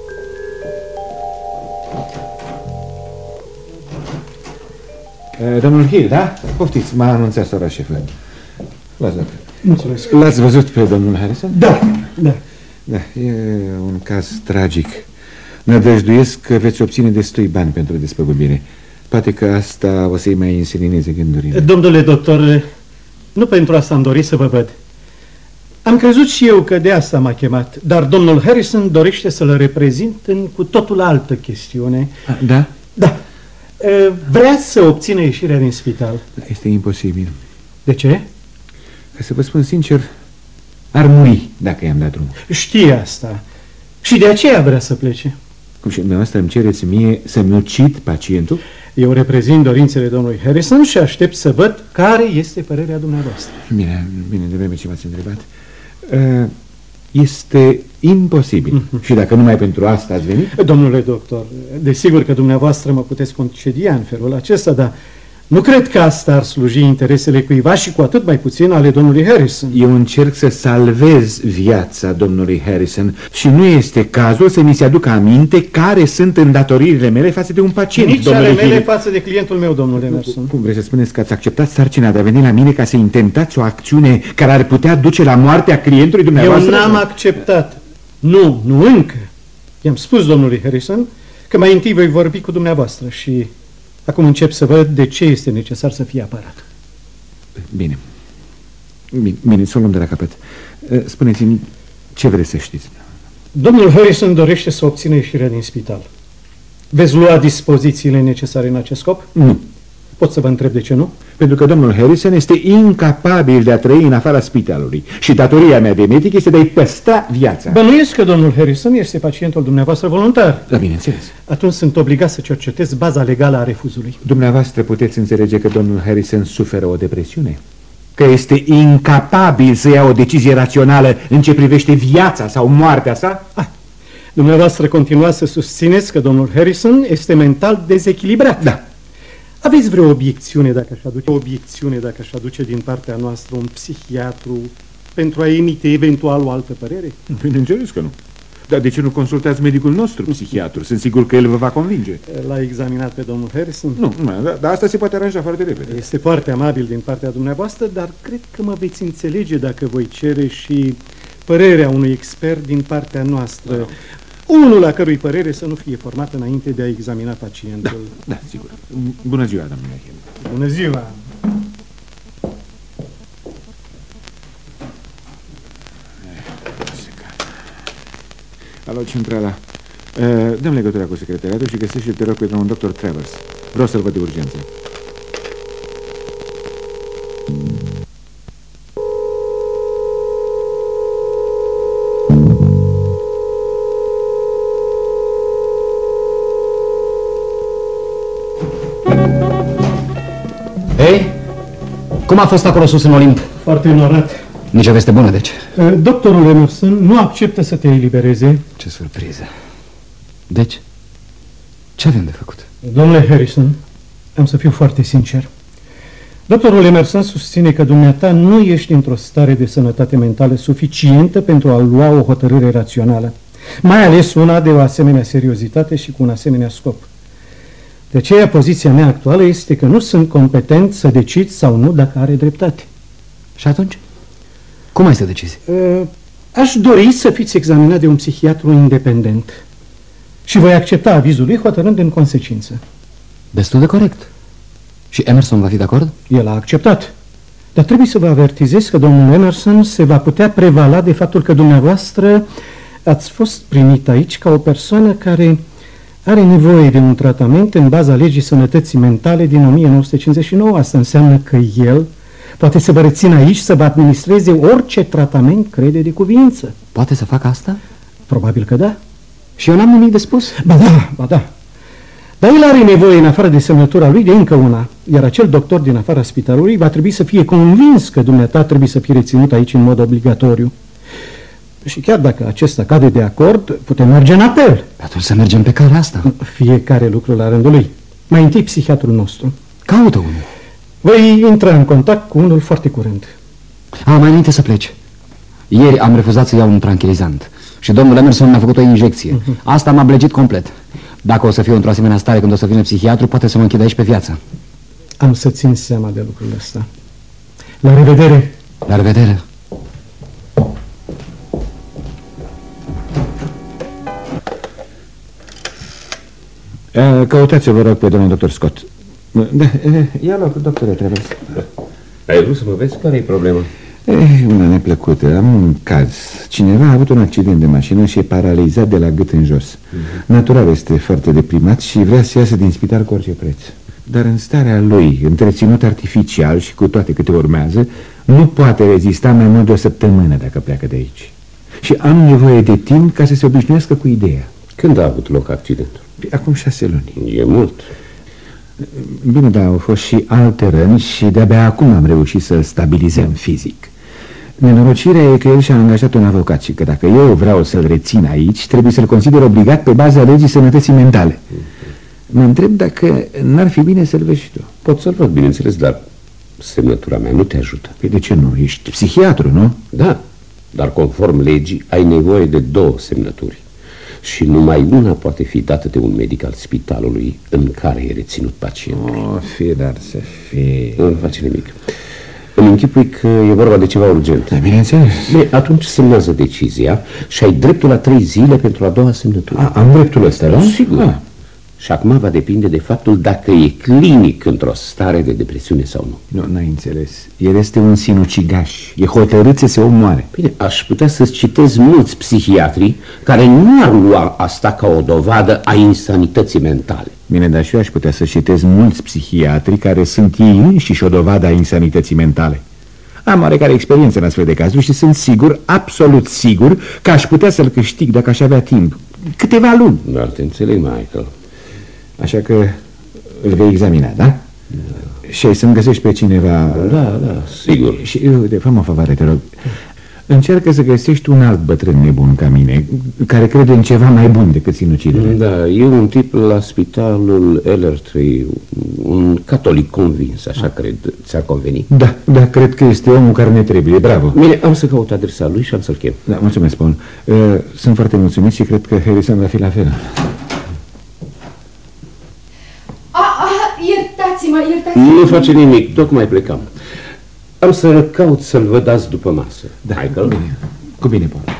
Domnul Hill, da? Poftiți, m-a anunțat sora șefă. Mulțumesc. L-ați văzut pe domnul Harrison? Da. Da, e un caz tragic. Nădăjduiesc că veți obține destui bani pentru despăgubire. Poate că asta o să-i mai însenineze gândurile. Domnule doctor, nu pentru asta am dorit să vă văd. Am crezut și eu că de asta m-a chemat, dar domnul Harrison dorește să-l reprezint în cu totul altă chestiune. Da? Da. Vrea să obțină ieșirea din spital. Este imposibil. De ce? Ca să vă spun sincer, ar muri dacă i-am dat drumul. Știe asta. Și de aceea vrea să plece. Cum și dumneavoastră îmi cereți mie să-mi ucid pacientul? Eu reprezint dorințele domnului Harrison și aștept să văd care este părerea dumneavoastră. Bine, de vreme ce m-ați întrebat. Este imposibil. Și dacă numai pentru asta ați venit? Domnule doctor, desigur că dumneavoastră mă puteți concedia în felul acesta, dar nu cred că asta ar sluji interesele cuiva și cu atât mai puțin ale domnului Harrison. Eu încerc să salvez viața domnului Harrison și nu este cazul să mi se aducă aminte care sunt îndatoririle mele față de un pacient. Nici ale mele față de clientul meu, domnule Emerson. Cum vreți să spuneți că ați acceptat sarcina de a veni la mine ca să intentați o acțiune care ar putea duce la moartea clientului dumneavoastră? Eu n-am acceptat. Nu încă. I-am spus domnului Harrison că mai întâi voi vorbi cu dumneavoastră și acum încep să văd de ce este necesar să fie apărat. Bine, să o luăm de la capăt. Spuneți-mi ce vreți să știți. Domnul Harrison dorește să obțină ieșirea din spital. Veți lua dispozițiile necesare în acest scop? Nu. Pot să vă întreb de ce nu? Pentru că domnul Harrison este incapabil de a trăi în afara spitalului și datoria mea de medic este de a-i păstra viața. Bănuiesc că domnul Harrison este pacientul dumneavoastră voluntar. Da, bineînțeles. Atunci sunt obligat să cercetez baza legală a refuzului. Dumneavoastră puteți înțelege că domnul Harrison suferă o depresiune? Că este incapabil să ia o decizie rațională în ce privește viața sau moartea sa? Dumneavoastră continuați să susțineți că domnul Harrison este mental dezechilibrat. Da. Aveți vreo obiecțiune dacă aș aduce din partea noastră un psihiatru pentru a emite eventual o altă părere? Bineînțeles că nu. Dar de ce nu consultați medicul nostru, psihiatru? Sunt sigur că el vă va convinge. L-a examinat pe domnul Harrison? Nu, dar asta se poate aranja foarte repede. Este foarte amabil din partea dumneavoastră, dar cred că mă veți înțelege dacă voi cere și părerea unui expert din partea noastră. Unul la cărui părere să nu fie format înainte de a examina pacientul. Da, sigur. Bună ziua, domnule Hill. Bună ziua. Alo, centrala. Dăm legătura cu secretariatul și găsește, te rog, pe un doctor Travers. Vreau să-l văd de urgență. Cum a fost acolo sus în Olimp? Foarte onorat. Nici o veste bună, deci. Doctorul Emerson nu acceptă să te elibereze. Ce surpriză. Deci, ce avem de făcut? Domnule Harrison, am să fiu foarte sincer. Doctorul Emerson susține că dumneata nu ești într-o stare de sănătate mentală suficientă pentru a lua o hotărâre rațională, mai ales una de o asemenea seriozitate și cu un asemenea scop. De aceea, poziția mea actuală este că nu sunt competent să decid sau nu dacă are dreptate. Și atunci? Cum ai să decizi? Aș dori să fiți examinat de un psihiatru independent și voi accepta avizul lui hotărând în consecință. Destul de corect. Și Emerson va fi de acord? El a acceptat. Dar trebuie să vă avertizez că domnul Emerson se va putea prevala de faptul că dumneavoastră ați fost primit aici ca o persoană care are nevoie de un tratament în baza legii sănătății mentale din 1959. Asta înseamnă că el poate să vă rețină aici să vă administreze orice tratament crede de cuviință. Poate să facă asta? Probabil că da. Și eu n-am nimic de spus? Ba da. Dar el are nevoie, în afară de semnătura lui, de încă una. Iar acel doctor din afara spitalului va trebui să fie convins că dumneata trebuie să fie reținut aici în mod obligatoriu. Și chiar dacă acesta cade de acord, putem merge în apel. Atunci să mergem pe calea asta. Fiecare lucru la rândul lui. Mai întâi psihiatrul nostru. Caută unul. Voi intra în contact cu unul foarte curând. Mai înainte să pleci. Ieri am refuzat să iau un tranquilizant și domnul Emerson mi-a făcut o injecție. Asta m-a blegit complet. Dacă o să fiu într-o asemenea stare când o să vină psihiatru, poate să mă închid aici pe viață. Am să țin seama de lucrurile astea. La revedere! La revedere! Căutați-o, vă rog, pe domnul doctor Scott. Da, ia loc, doctore, trebuie. Ai vrut să mă vezi? Care-i problema? Una neplăcută. Am un caz. Cineva a avut un accident de mașină și e paralizat de la gât în jos. Natural este foarte deprimat și vrea să iasă din spital cu orice preț. Dar în starea lui, întreținut artificial și cu toate câte urmează, nu poate rezista mai mult de o săptămână dacă pleacă de aici. Și am nevoie de timp ca să se obișnuiască cu ideea. Când a avut loc accidentul? Acum 6 luni. E mult. Bine, dar au fost și alte răni și de-abia acum am reușit să-l stabilizăm fizic. Nenorocirea e că el și-a angajat un avocat și că dacă eu vreau să-l rețin aici, trebuie să-l consider obligat pe baza legii sănătății mentale. Mă întreb dacă n-ar fi bine să-l vezi și tu. Pot să-l văd, bineînțeles, dar semnătura mea nu te ajută. Păi de ce nu? Ești psihiatru, nu? Da, dar conform legii ai nevoie de 2 semnături. Și numai una poate fi dată de un medic al spitalului în care e reținut pacientul. Fie, dar să fie... Nu face nimic. Îmi închipui că e vorba de ceva urgent. Da, bineînțeles. Bine, atunci semnează decizia și ai dreptul la 3 zile pentru a doua semnătură. Am dreptul ăsta, da? Sigur. Și acum va depinde de faptul dacă e clinic într-o stare de depresiune sau nu. Nu, n-ai înțeles. El este un sinucigaș. E hotărât să se omoare. Bine, aș putea să-ți citez mulți psihiatri care nu ar lua asta ca o dovadă a insanității mentale. Bine, dar și eu aș putea să citez mulți psihiatri care sunt ei înșiși o dovadă a insanității mentale. Am oarecare experiență în astfel de cazuri și sunt sigur, absolut sigur, că aș putea să-l câștig dacă aș avea timp. Câteva luni. Dar te înțeleg, Michael. Așa că îl vei examina, da? Da. Și ai să-mi găsești pe cineva... Da, sigur. Și, fă-mă o favoare, te rog. Încearcă să găsești un alt bătrân nebun ca mine, care crede în ceva mai bun decât sinucidere. Da, e un tip la spitalul Ellertree, un catolic convins, așa cred. Ți-a convenit? Da, cred că este omul care ne trebuie, bravo. Bine, am să caut adresa lui și am să-l chem. Da, mulțumesc, Paul. Sunt foarte mulțumit și cred că Harrison va fi la fel. Iertați-mă. Nu face nimic, tocmai plecam. Am să caut să-l văd azi după masă. Da, Michael? Bine. Cu bine, Paul.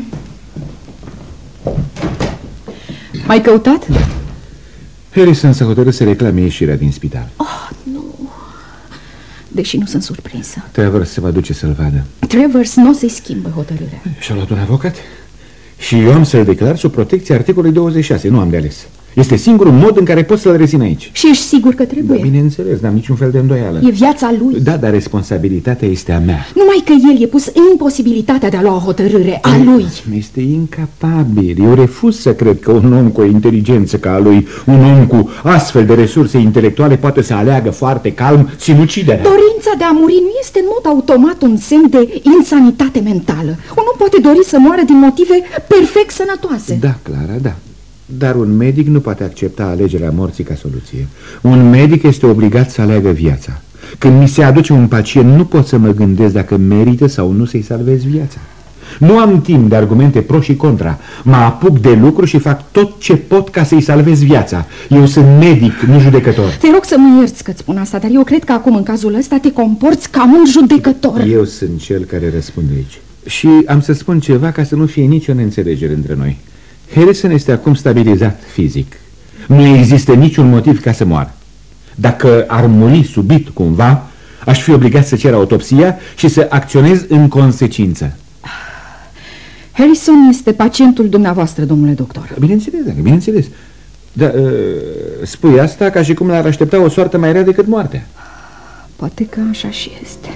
M-ai căutat? Da. Harrison s-a hotărât să reclame ieșirea din spital. Nu. Deși nu sunt surprinsă. Travers se va duce să-l vadă. Travers nu o să-i schimbă hotărârea. Și-a luat un avocat? Și eu am să-l declar sub protecția articolului 26. Nu am de ales. Este singurul mod în care pot să-l rețin aici. Și ești sigur că trebuie? Da, bineînțeles, n-am niciun fel de îndoială. E viața lui. Da, dar responsabilitatea este a mea. Numai că el e pus în imposibilitatea de a lua o hotărâre a lui. Este incapabil. Eu refuz să cred că un om cu o inteligență ca a lui, un om cu astfel de resurse intelectuale poate să aleagă foarte calm sinuciderea. Dorința de a muri nu este în mod automat un semn de insanitate mentală. Un om poate dori să moară din motive perfect sănătoase. Da, Clara, da. Dar un medic nu poate accepta alegerea morții ca soluție. Un medic este obligat să aleagă viața. Când mi se aduce un pacient, nu pot să mă gândesc dacă merită sau nu să-i salvez viața. Nu am timp de argumente pro și contra. Mă apuc de lucru și fac tot ce pot ca să-i salvez viața. Eu sunt medic, nu judecător. Te rog să mă ierți că-ți spun asta, dar eu cred că acum, în cazul ăsta, te comporți ca un judecător. Eu sunt cel care răspunde aici. Și am să spun ceva ca să nu fie nicio neînțelegere între noi. Harrison este acum stabilizat fizic. Nu există niciun motiv ca să moară. Dacă ar muri subit cumva, aș fi obligat să cer autopsia și să acționez în consecință. Harrison este pacientul dumneavoastră, domnule doctor. Bineînțeles, bineînțeles. Dar spui asta ca și cum l-ar aștepta o soartă mai rea decât moartea. Poate că așa și este.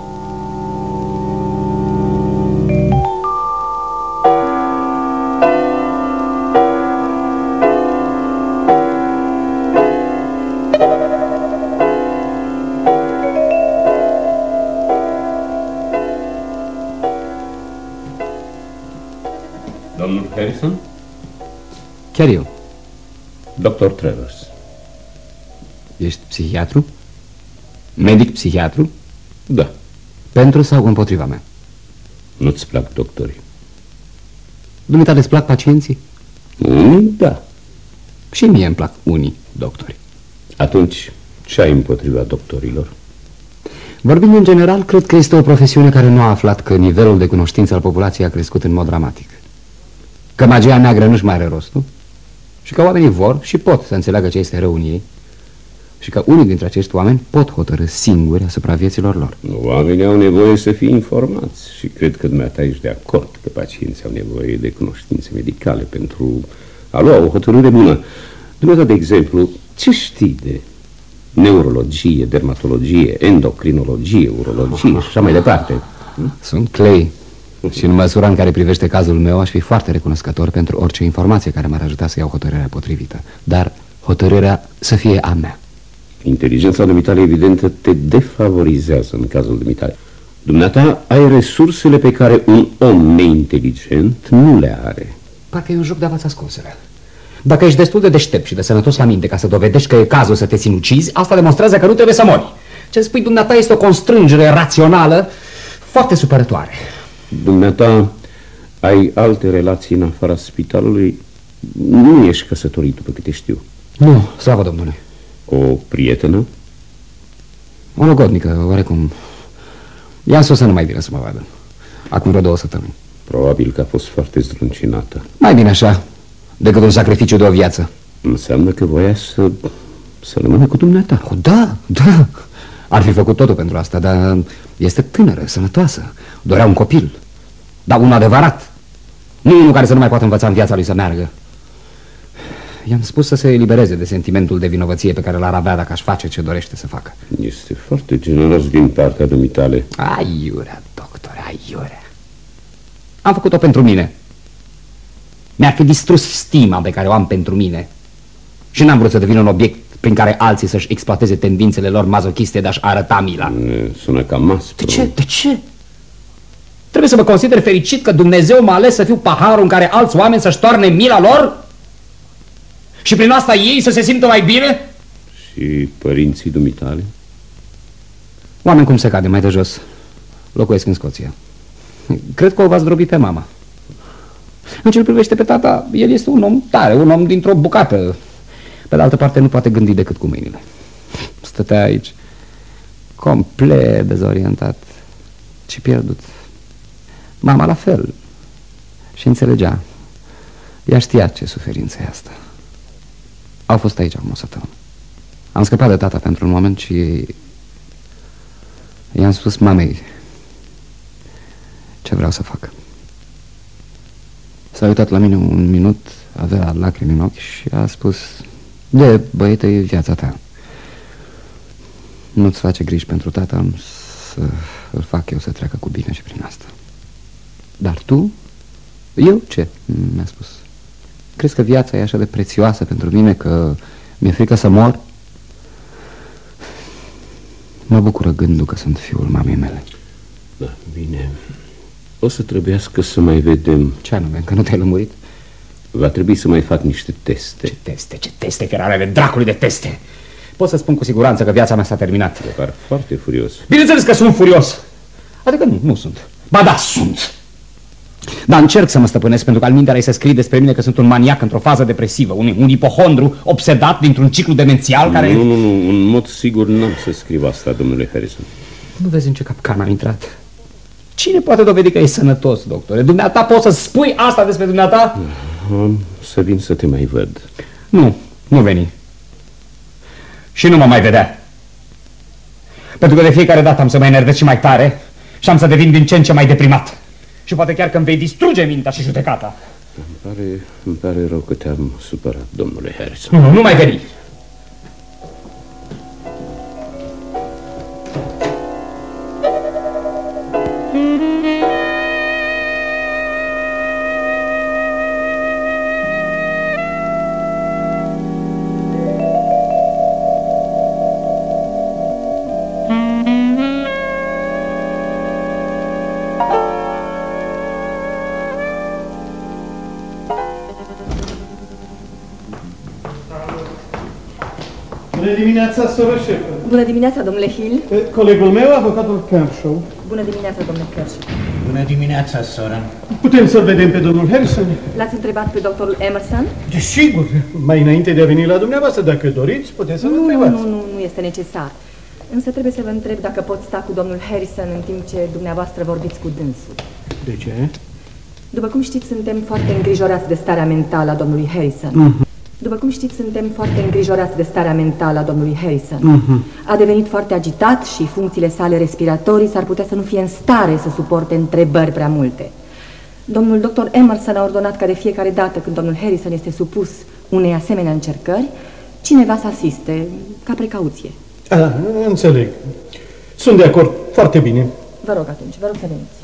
Domnul Harrison? Chiar eu. Dr. Travers. Ești psihiatru? Medic psihiatru? Da. Pentru sau împotriva mea? Nu-ți plac doctorii? Dumneata îți plac pacienții? Da. Și mie îmi plac unii doctori. Atunci, ce ai împotriva doctorilor? Vorbind în general, cred că este o profesiune care nu a aflat că nivelul de cunoștință al populației a crescut în mod dramatic. Că magia neagră nu-și mai are rostul și că oamenii vor și pot să înțeleagă ce este rău în ei și că unii dintre acești oameni pot hotărî singuri asupra vieților lor. Oamenii au nevoie să fie informați și cred că dumneata ești de acord că pacienții au nevoie de cunoștințe medicale pentru a lua o hotărâre bună. Dumneata, de exemplu, ce știi de neurologie, dermatologie, endocrinologie, urologie și așa mai departe? Sunt Clay și în măsura în care privește cazul meu aș fi foarte recunoscător pentru orice informație care m-ar ajuta să iau hotărârea potrivită. Dar hotărârea să fie a mea. Inteligența dumitale evidentă te defavorizează în cazul dumitale. Dumneata ai resursele pe care un om neinteligent nu le are. Parcă e un joc de avați ascunsele. Dacă ești destul de deștept și de sănătos la minte ca să dovedești că e cazul să te sinucizi, asta demonstrează că nu trebuie să mori. Ce spui dumneata este o constrângere rațională foarte supărătoare. Dumneata ai alte relații în afara spitalului? Nu ești căsătorit, după câte știu. Nu, slavă Domnului. O prietenă? O logodnică, oarecum. I-am spus să nu mai vină să mă vadă. Acum vreo 2 săptămâni. Probabil că a fost foarte zdruncinată. Mai bine așa decât un sacrificiu de o viață. Înseamnă că voia să rămână cu dumneata. Da. Ar fi făcut totul pentru asta, dar este tânără, sănătoasă. Dorea un copil. Dar un adevărat. Nu unul care să nu mai poată învăța în viața lui să meargă. I-am spus să se elibereze de sentimentul de vinovăție pe care l-ar avea dacă aș face ce dorește să facă. Este foarte generos din partea dumitale. Aiurea, doctore, aiurea. Am făcut-o pentru mine. Mi-ar fi distrus stima pe care o am pentru mine. Și n-am vrut să devin un obiect prin care alții să-și exploateze tendințele lor mazochiste de a-și arăta mila. Sună cam aspru. De ce? Trebuie să mă consider fericit că Dumnezeu m-a ales să fiu paharul în care alți oameni să-și toarne mila lor? Și prin asta ei să se simtă mai bine? Și părinții dumitale? Oameni cum se cade, mai de jos. Locuiesc în Scoția. Cred că o va zdrobi pe mama. În ce-l privește pe tata, el este un om tare, un om dintr-o bucată. Pe de altă parte nu poate gândi decât cu mâinile. Stătea aici complet dezorientat și pierdut. Mama la fel. Și înțelegea. Ea știa ce suferință e asta. Au fost aici acum o săptămână. Am scăpat de tata pentru un moment și i-am spus mamei ce vreau să fac. S-a uitat la mine un minut, avea lacrimi în ochi și a spus: de, băiete, e viața ta. Nu-ți face griji pentru tata, am să îl fac eu să treacă cu bine și prin asta. Dar tu? Eu ce? Mi-a spus. Crezi că viața e așa de prețioasă pentru mine că mi-e frică să mor? Mă bucură gândul că sunt fiul mamei mele. Da, bine. O să trebuiască să mai vedem. Ce anume? Că nu te-ai lămurit? Va trebui să mai fac niște teste. Ce teste? Fierarele dracului de teste! Pot să spun cu siguranță că viața mea s-a terminat. Te par foarte furios. Bineînțeles că sunt furios. Adică nu sunt. Ba da, sunt. Dar încerc să mă stăpânesc, pentru că al mintea să scrie despre mine că sunt un maniac într-o fază depresivă, un ipohondru obsedat dintr-un ciclu demențial care... Nu, în mod sigur n-am să scriu asta, domnule Harrison. Nu vezi în ce capcan am intrat? Cine poate dovedi că e sănătos, doctore? Dumneata poți să spui asta despre dumneata? Am să vin să te mai văd. Nu veni. Și nu mă mai vedea. Pentru că de fiecare dată am să mă enervez și mai tare și am să devin din ce în ce mai deprimat. Și poate chiar că îmi vei distruge mintea și judecata. Îmi pare rău că te-am supărat, domnule Harrison. Nu mai veni. Bună dimineața, soră șefă. Bună dimineața, domnule Hill. Colegul meu, avocatul Kershaw. Bună dimineața, domnule Kershaw. Bună dimineața, soră. Putem să-l vedem pe domnul Harrison? L-ați întrebat pe doctorul Emerson? Desigur. Mai înainte de a veni la dumneavoastră, dacă doriți, puteți să-l întrebați. Nu este necesar. Însă trebuie să vă întreb dacă pot sta cu domnul Harrison în timp ce dumneavoastră vorbiți cu dânsul. De ce? După cum știți, suntem foarte îngrijorați de starea mentală a domnului Harrison. După cum știți, suntem foarte îngrijorați de starea mentală a domnului Harrison. A devenit foarte agitat și funcțiile sale respiratorii s-ar putea să nu fie în stare să suporte întrebări prea multe. Domnul dr. Emerson a ordonat ca de fiecare dată când domnul Harrison este supus unei asemenea încercări, cineva să asiste, ca precauție. Înțeleg. Sunt de acord. Foarte bine. Vă rog atunci, vă rog să veniți.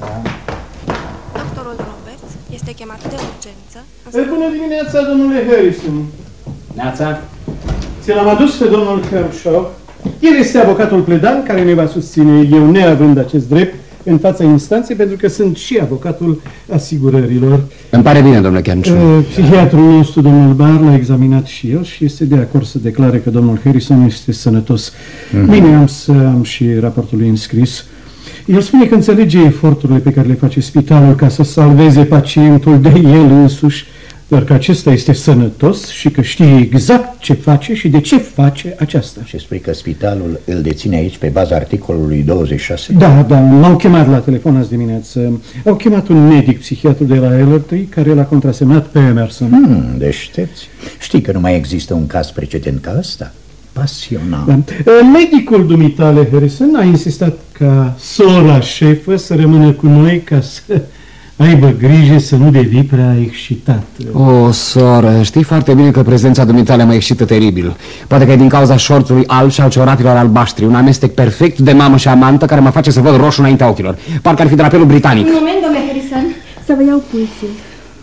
Doctorul Roberts este chemat de urgență. Bună dimineața, domnule Harrison. Neața. Ți l-am adus pe domnul Kershaw. El este avocatul pledant care ne va susține, eu neavând acest drept, în fața instanței, pentru că sunt și avocatul asigurărilor. Îmi pare bine, domnule Kershaw. Psihiatrul nostru, domnul Barr, l-a examinat și el și este de acord să declare că domnul Harrison este sănătos. Bine, am să am și raportul lui înscris. El spune că înțelege eforturile pe care le face spitalul ca să salveze pacientul de el însuși, doar că acesta este sănătos și că știe exact ce face și de ce face aceasta. Și spui că spitalul îl deține aici pe baza articolului 26? Da, m-au chemat la telefon azi dimineață. Au chemat un medic psihiatru de la Ellertree care l-a contrasemnat pe Emerson. Deștepți. Știi că nu mai există un caz precedent ca ăsta? Pasional. Da. Medicul dumitale Harrison a insistat ca sora șefă să rămână cu noi ca să aibă grijă să nu devii prea excitat. O, soră, știi foarte bine că prezența dumitale mă excită teribil. Poate că e din cauza șorțului alb și al cioratilor albaștri. Un amestec perfect de mamă și amantă care mă face să văd roșu înaintea ochilor. Parcă ar fi drapelul britanic. Un moment, domnule Harrison, să vă iau pulsul.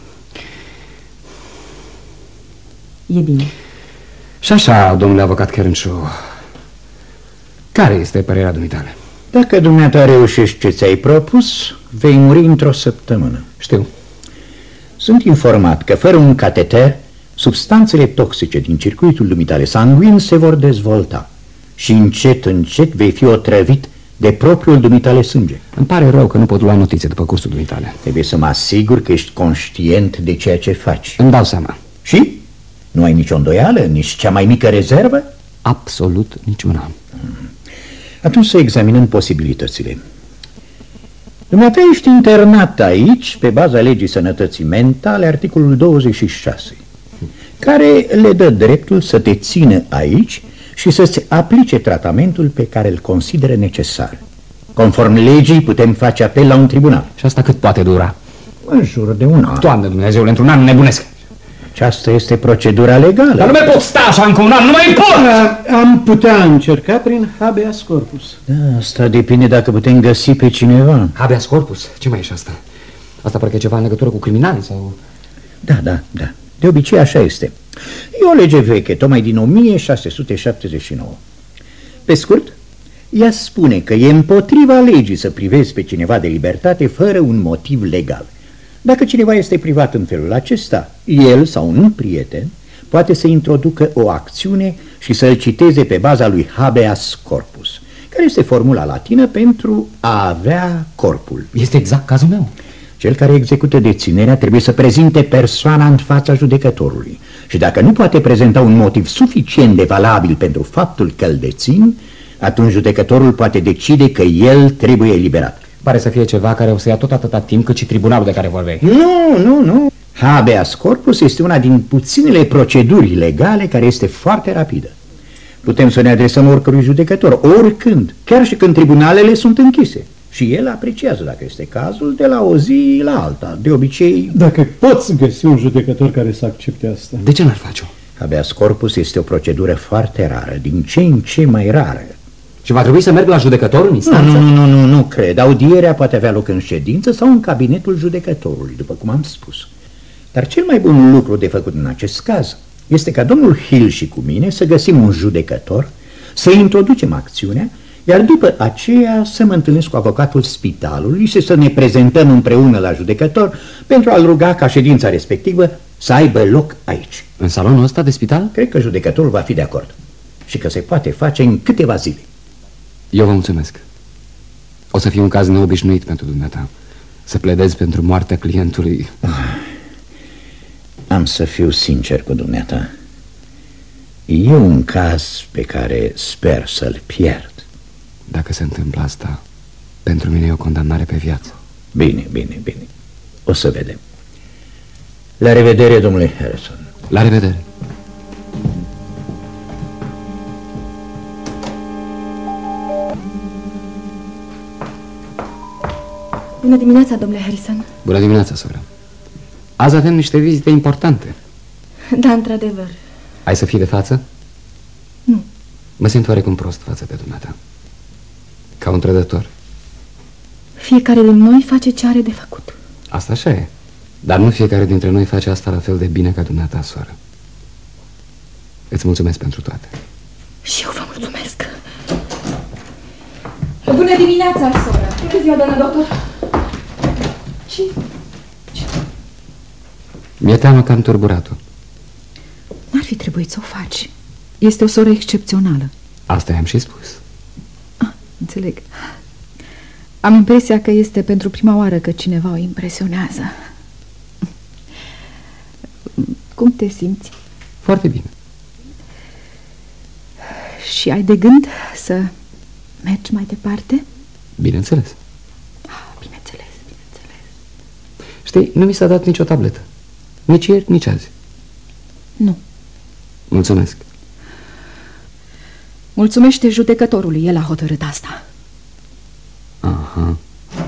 E bine. Și așa, domnule avocat Kershaw, care este părerea dumitale? Dacă dumneata reușești ce ți-ai propus, vei muri într-o săptămână. Știu. Sunt informat că fără un cateter, substanțele toxice din circuitul dumitale sanguin se vor dezvolta și încet, încet vei fi otrăvit de propriul dumitale sânge. Îmi pare rău că nu pot lua notițe după cursul dumitale. Trebuie să mă asigur că ești conștient de ceea ce faci. Îmi dau seama. Și? Nu ai nicio îndoială, nici cea mai mică rezervă? Absolut niciuna. Atunci să examinăm posibilitățile. Dumneata ești internat aici pe baza legii sănătății mentale, articolul 26, care le dă dreptul să te țină aici și să-ți aplice tratamentul pe care îl consideră necesar. Conform legii putem face apel la un tribunal. Și asta cât poate dura? În jur de un an. Doamne Dumnezeule, într-un an nebunesc. Aceasta este procedura legală. Dar nu mai pot sta așa încă un an, nu mai pot! Am putea încerca prin habeas corpus. Da, asta depinde dacă putem găsi pe cineva. Habeas corpus? Ce mai e și asta? Asta parcă e ceva în legătură cu criminali sau... Da. De obicei așa este. E o lege veche, tocmai din 1679. Pe scurt, ea spune că e împotriva legii să privezi pe cineva de libertate fără un motiv legal. Dacă cineva este privat în felul acesta, el sau un prieten poate să introducă o acțiune și să-l citeze pe baza lui habeas corpus, care este formula latină pentru a avea corpul. Este exact cazul meu. Cel care execută deținerea trebuie să prezinte persoana în fața judecătorului și dacă nu poate prezenta un motiv suficient de valabil pentru faptul că îl dețin, atunci judecătorul poate decide că el trebuie eliberat. Pare să fie ceva care o să ia tot atâta timp cât și tribunalul de care vorbeai. Nu. Habeas corpus este una din puținele proceduri legale care este foarte rapidă. Putem să ne adresăm oricărui judecător, oricând, chiar și când tribunalele sunt închise. Și el apreciază, dacă este cazul, de la o zi la alta. De obicei... Dacă poți găsi un judecător care să accepte asta. De ce n-ar face-o? Habeas corpus este o procedură foarte rară, din ce în ce mai rară. Și va trebui să merg la judecător în instanță? Nu cred. Audierea poate avea loc în ședință sau în cabinetul judecătorului, după cum am spus. Dar cel mai bun lucru de făcut în acest caz este ca domnul Hill și cu mine să găsim un judecător, să introducem acțiunea, iar după aceea să mă întâlnesc cu avocatul spitalului și să ne prezentăm împreună la judecător pentru a-l ruga ca ședința respectivă să aibă loc aici. În salonul ăsta de spital? Cred că judecătorul va fi de acord. și că se poate face în câteva zile. Eu vă mulțumesc. O să fie un caz neobișnuit pentru dumneata. Să pledez pentru moartea clientului. Am să fiu sincer cu dumneata. E un caz pe care sper să-l pierd. Dacă se întâmplă asta, pentru mine e o condamnare pe viață. Bine, bine, bine. O să vedem. La revedere, domnule Harrison. La revedere. Bună dimineața, domnule Harrison. Bună dimineața, soră. Azi avem niște vizite importante. Da, într-adevăr. Ai să fii de față? Nu. Mă simt oarecum prost față de dumneata. Ca un trădător. Fiecare din noi face ce are de făcut. Asta așa e. Dar nu fiecare dintre noi face asta la fel de bine ca dumneata, soră. Îți mulțumesc pentru toate. Și eu vă mulțumesc. Bună dimineața, soră. Bună ziua, doamnă doctor. Ce? Mi-e teamă că am turburat-o. N-ar fi trebuit să o faci. Este o soră excepțională. Asta i-am și spus. Înțeleg. Am impresia că este pentru prima oară că cineva o impresionează. Cum te simți? Foarte bine. Și ai de gând să mergi mai departe? Bineînțeles. Bineînțeles, bineînțeles. Știi, nu mi s-a dat nicio tabletă. Nici ieri, nici azi. Nu. Mulțumesc. Mulțumește judecătorului, el a hotărât asta. Aha.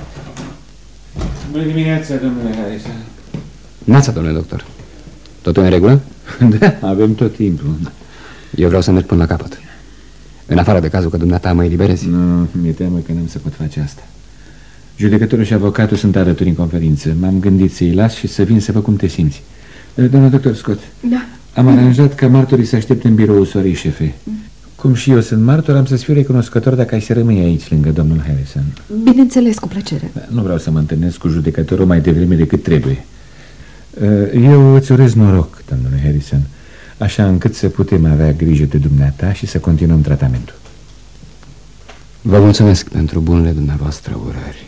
Bună dimineața, domnule Harrison. Neața, domnule doctor. Totul în regulă? Da, avem tot timpul. Eu vreau să merg până la capăt. În afară de cazul că dumneata mă eliberezi. Nu, mi-e teamă că n-am să pot face asta. Judecătorul și avocatul sunt alături în conferință. M-am gândit să-i las și să vin să văd cum te simți. Domnul doctor Scott. Da. Am aranjat ca martorii să aștepte în biroul sorii șefe. Cum și eu sunt martor, am să-ți fiu recunoscător dacă ai să rămâi aici lângă domnul Harrison. Bineînțeles, cu plăcere. Nu vreau să mă întâlnesc cu judecătorul mai devreme decât trebuie. Eu îți urez noroc, domnule Harrison, așa încât să putem avea grijă de dumneata și să continuăm tratamentul. Vă mulțumesc pentru bunele dumneavoastră urări.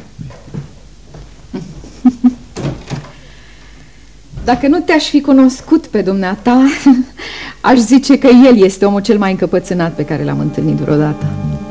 Dacă nu te-aș fi cunoscut pe dumneata, aș zice că el este omul cel mai încăpățânat pe care l-am întâlnit vreodată.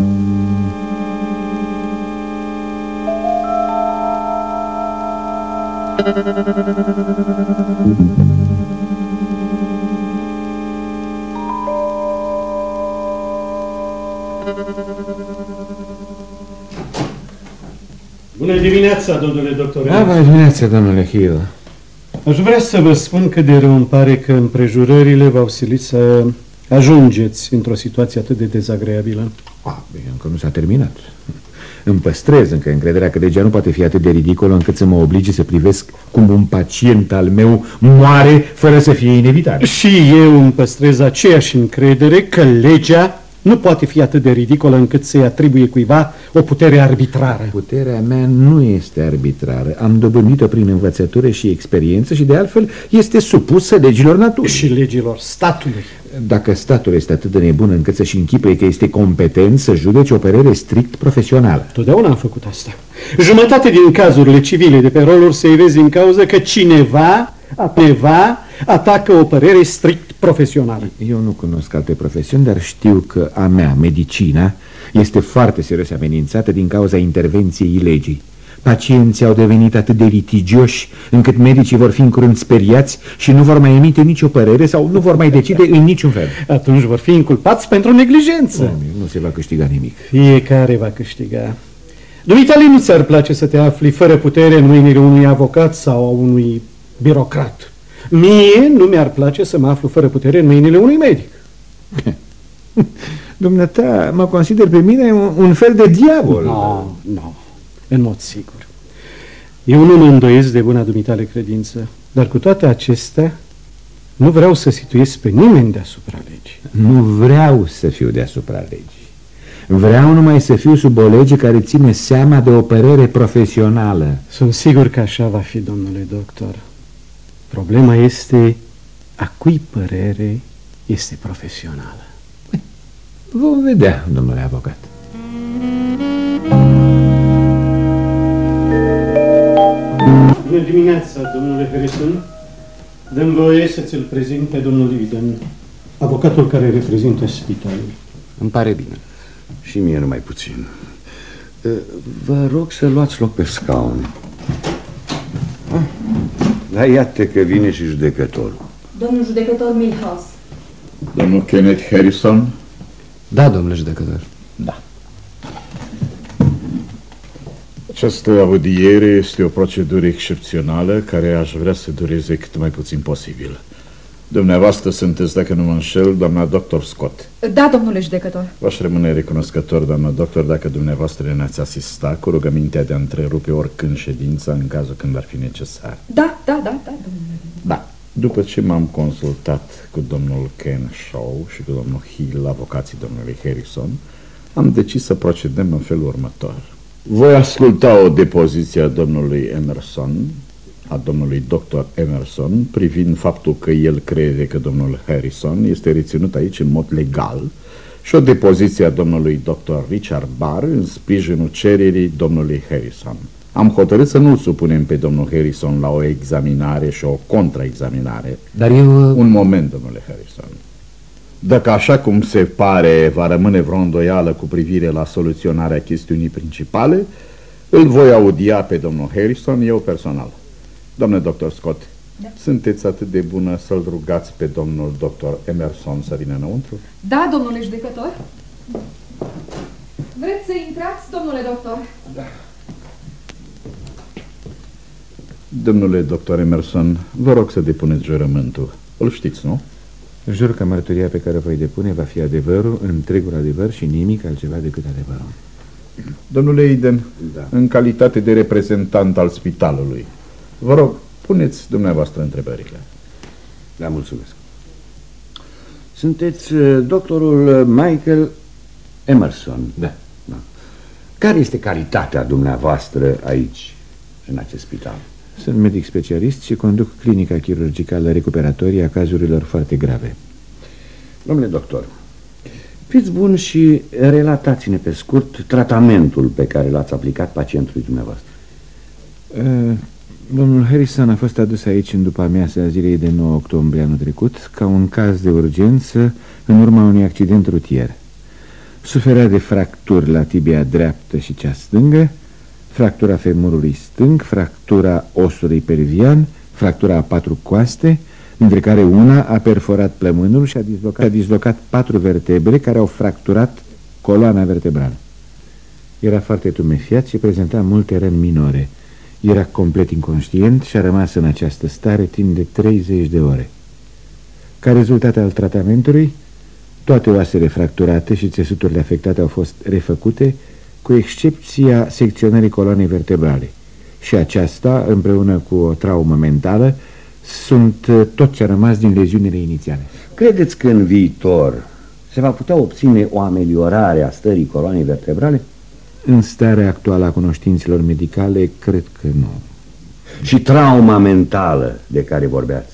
Bună dimineața, domnule doctor. Bună dimineața, domnule Hill. Aș vrea să vă spun cât de rău îmi pare că împrejurările v-au silit să ajungeți într-o situație atât de dezagreabilă. Bine, încă nu s-a terminat. Îmi păstrez încă încrederea că legea nu poate fi atât de ridicolă încât să mă oblige să privesc cum un pacient al meu moare fără să fie inevitabil. Și eu îmi păstrez aceeași încredere că legea nu poate fi atât de ridicolă încât să-i atribuie cuiva o putere arbitrară. Puterea mea nu este arbitrară. Am dobândit-o prin învățătură și experiență și de altfel este supusă legilor naturii. Și legilor statului. Dacă statul este atât de nebun încât să-și închipuie că este competent să judece o părere strict profesională. Totdeauna am făcut asta. Jumătate din cazurile civile de pe roluri se ivezi din cauza că cineva atacă o părere strict profesională. Eu nu cunosc alte profesiuni, dar știu că a mea, medicina, este foarte serios amenințată din cauza intervenției legii. Pacienții au devenit atât de litigioși încât medicii vor fi în curând speriați și nu vor mai emite nicio părere sau nu vor mai decide în niciun fel. Atunci vor fi inculpați pentru neglijență. Nu se va câștiga nimic. Fiecare va câștiga. Dumitale, nu ți-ar place să te afli fără putere în mâinile unui avocat sau a unui birocrat? Mie nu mi-ar place să mă aflu fără putere în mâinile unui medic. Dumneata, mă consider pe mine un fel de diavol. Nu, în mod sigur. Eu nu mă îndoiesc de buna dumitale credință, dar cu toate acestea nu vreau să situez pe nimeni deasupra legii. Nu vreau să fiu deasupra legii. Vreau numai să fiu sub o lege care ține seama de o părere profesională. Sunt sigur că așa va fi, domnule doctor. Problema este a cui părere este profesională. Vom vedea, domnule avocat. Bună dimineața, domnule Harrison. Dăm voie să ți-l prezint pe domnul Eden, avocatul care reprezintă spitalul. Îmi pare bine. Și mie numai puțin. Vă rog să luați loc pe scaune. Dar iată că vine și judecătorul. Domnul judecător Milhouse. Domnul Kenneth Harrison? Da, domnule judecător. Da. Această audiere este o procedură excepțională care aș vrea să dureze cât mai puțin posibil. Dumneavoastră sunteți, dacă nu mă înșel, doamna doctor Scott. Da, domnule judecător. V-aș rămâne recunoscător, doamna doctor, dacă dumneavoastră ne-ați asista cu rugămintea de a întrerupe oricând ședința în cazul când ar fi necesar. Da, domnule. Da. După ce m-am consultat cu domnul Ken Shaw și cu domnul Hill, avocații domnului Harrison, am decis să procedăm în felul următor. Voi asculta o depoziție a domnului Emerson, a domnului Dr. Emerson, privind faptul că el crede că domnul Harrison este reținut aici în mod legal, și o depoziție a domnului Dr. Richard Barr în sprijinul cererii domnului Harrison. Am hotărât să nu-l supunem pe domnul Harrison la o examinare și o contraexaminare. Dar eu... Un moment, domnule Harrison. Dacă așa cum se pare va rămâne vreo îndoială cu privire la soluționarea chestiunii principale, îl voi audia pe domnul Harrison eu personal. Domnule doctor Scott, da. Sunteți atât de bună să-l rugați pe domnul doctor Emerson să vină înăuntru? Da, domnule judecător. Vreți să intrați, domnule doctor? Da. Domnule doctor Emerson, vă rog să depuneți jurământul. Îl știți, nu? Jur că mărturia pe care o voi depune va fi adevărul, întregul adevăr și nimic altceva decât adevărul. Domnule Eden, da. În calitate de reprezentant al spitalului, vă rog, puneți dumneavoastră întrebările. Da, mulțumesc. Sunteți doctorul Michael Emerson. Da. Care este calitatea dumneavoastră aici, în acest spital? Sunt medic specialist și conduc clinica chirurgicală recuperatorie a cazurilor foarte grave. Domnule doctor, fiți bun și relatați-ne pe scurt tratamentul pe care l-ați aplicat pacientului dumneavoastră. Domnul Harrison a fost adus aici în după amiază a zilei de 9 octombrie anul trecut ca un caz de urgență în urma unui accident rutier. Suferea de fracturi la tibia dreaptă și cea stângă, fractura femurului stâng, fractura osului pelvian, fractura a 4 coaste, dintre care una a perforat plămânul și a dislocat 4 vertebre care au fracturat coloana vertebrală. Era foarte tumefiat și prezenta multe răni minore. Era complet inconștient și a rămas în această stare timp de 30 de ore. Ca rezultat al tratamentului, toate oasele fracturate și țesuturile afectate au fost refăcute, cu excepția secționării coloanei vertebrale. Și aceasta, împreună cu o traumă mentală, sunt tot ce a rămas din leziunile inițiale. Credeți că în viitor se va putea obține o ameliorare a stării coloanei vertebrale? În starea actuală a cunoștințelor medicale, cred că nu. Și trauma mentală de care vorbeați?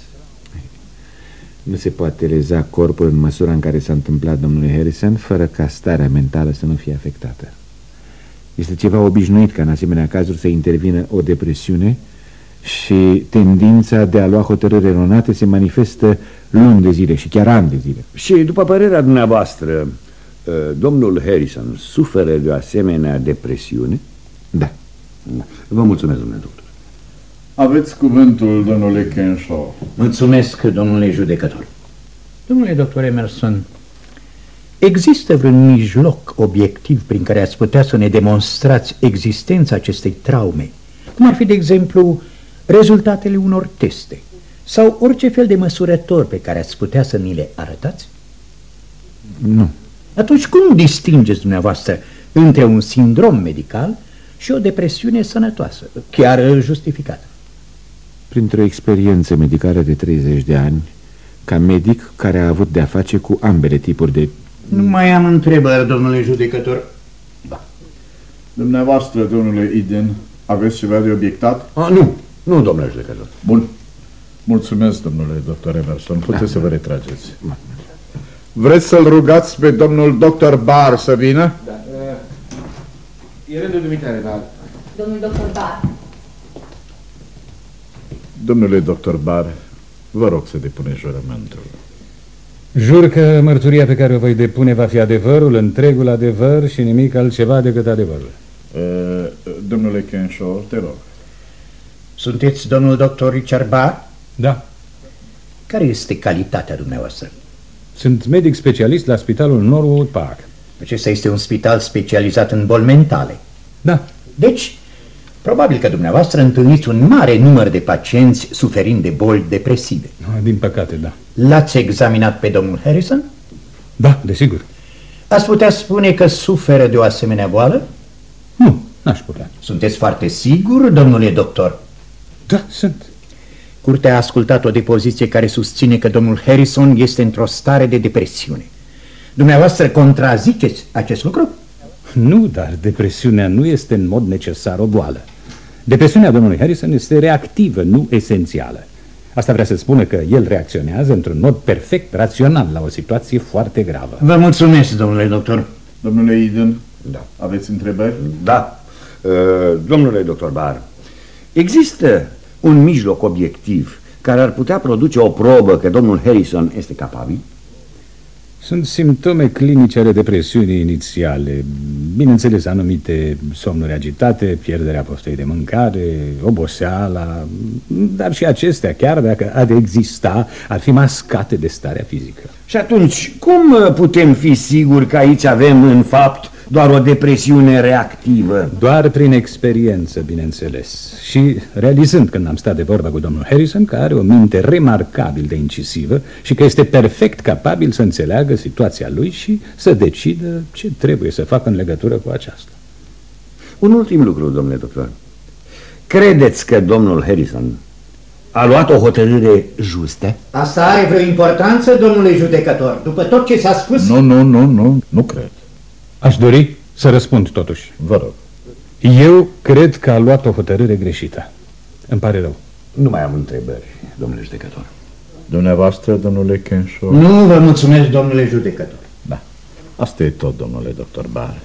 Nu se poate leza corpul în măsura în care s-a întâmplat domnului Harrison, fără ca starea mentală să nu fie afectată. Este ceva obișnuit ca în asemenea cazuri să intervină o depresiune și tendința de a lua hotărâri eronate se manifestă luni de zile și chiar ani de zile. Și după părerea dumneavoastră, domnul Harrison suferă de o asemenea depresiune? Da. Vă mulțumesc, domnule doctor. Aveți cuvântul, domnule Kenshaw. Mulțumesc, domnule judecător. Domnule doctor Emerson, există vreun mijloc obiectiv prin care ați putea să ne demonstrați existența acestei traume? Cum ar fi, de exemplu, rezultatele unor teste sau orice fel de măsurător pe care ați putea să ni le arătați? Nu. Atunci cum distingeți dumneavoastră între un sindrom medical și o depresiune sănătoasă, chiar justificată? Printr-o experiență medicală de 30 de ani, ca medic care a avut de-a face cu ambele tipuri de... Nu mai am întrebări, domnule judecător. Da. Dumneavoastră, domnule Eden, aveți ceva de obiectat? Nu, domnule judecător. Bun. Mulțumesc, domnule doctor Emerson. Puteți să vă retrageți. Vreți să-l rugați pe domnul doctor Barr să vină? Da. E rândul dumitare, Barr. Domnul doctor Barr. Domnule doctor Barr, vă rog să depuneți jurământul. Jur că mărturia pe care o voi depune va fi adevărul, întregul adevăr și nimic altceva decât adevărul. Domnule Kenshaw, te rog. Sunteți domnul doctor Richard Barr? Da. Care este calitatea dumneavoastră? Sunt medic specialist la spitalul Norwood Park. Acesta este un spital specializat în boli mentale. Da. Deci, probabil că dumneavoastră întâlniți un mare număr de pacienți suferind de boli depresive. Din păcate, da. L-ați examinat pe domnul Harrison? Da, desigur. Ați putea spune că suferă de o asemenea boală? Nu, n-aș putea. Sunteți foarte sigur, domnule doctor? Da, sunt. Curtea a ascultat o depoziție care susține că domnul Harrison este într-o stare de depresiune. Dumneavoastră contraziceți acest lucru? Nu, dar depresiunea nu este în mod necesar o boală. Depresiunea domnului Harrison este reactivă, nu esențială. Asta vrea să spună că el reacționează într-un mod perfect rațional la o situație foarte gravă. Vă mulțumesc, domnule doctor. Domnule Eden, da. Aveți întrebări? Da. Domnule doctor Barr, există un mijloc obiectiv care ar putea produce o probă că domnul Harrison este capabil? Sunt simptome clinice ale depresiunii inițiale, bineînțeles anumite somnuri agitate, pierderea poftei de mâncare, oboseala, dar și acestea, chiar dacă ar exista, ar fi mascate de starea fizică. Și atunci, cum putem fi siguri că aici avem în fapt doar o depresiune reactivă? Doar prin experiență, bineînțeles. Și realizând când am stat de vorbă cu domnul Harrison că are o minte remarcabil de incisivă și că este perfect capabil să înțeleagă situația lui și să decidă ce trebuie să facă în legătură cu aceasta. Un ultim lucru, domnule doctor. Credeți că domnul Harrison a luat o hotărâre justă? Asta are vreo importanță, domnule judecător? După tot ce s-a spus? Nu cred. Aș dori să răspund totuși. Vă rog. Eu cred că a luat o hotărâre greșită. Îmi pare rău. Nu mai am întrebări, domnule judecător. Dumneavoastră, domnule Kenshaw? Nu vă mulțumesc, domnule judecător. Da. Asta e tot, domnule doctor Barr.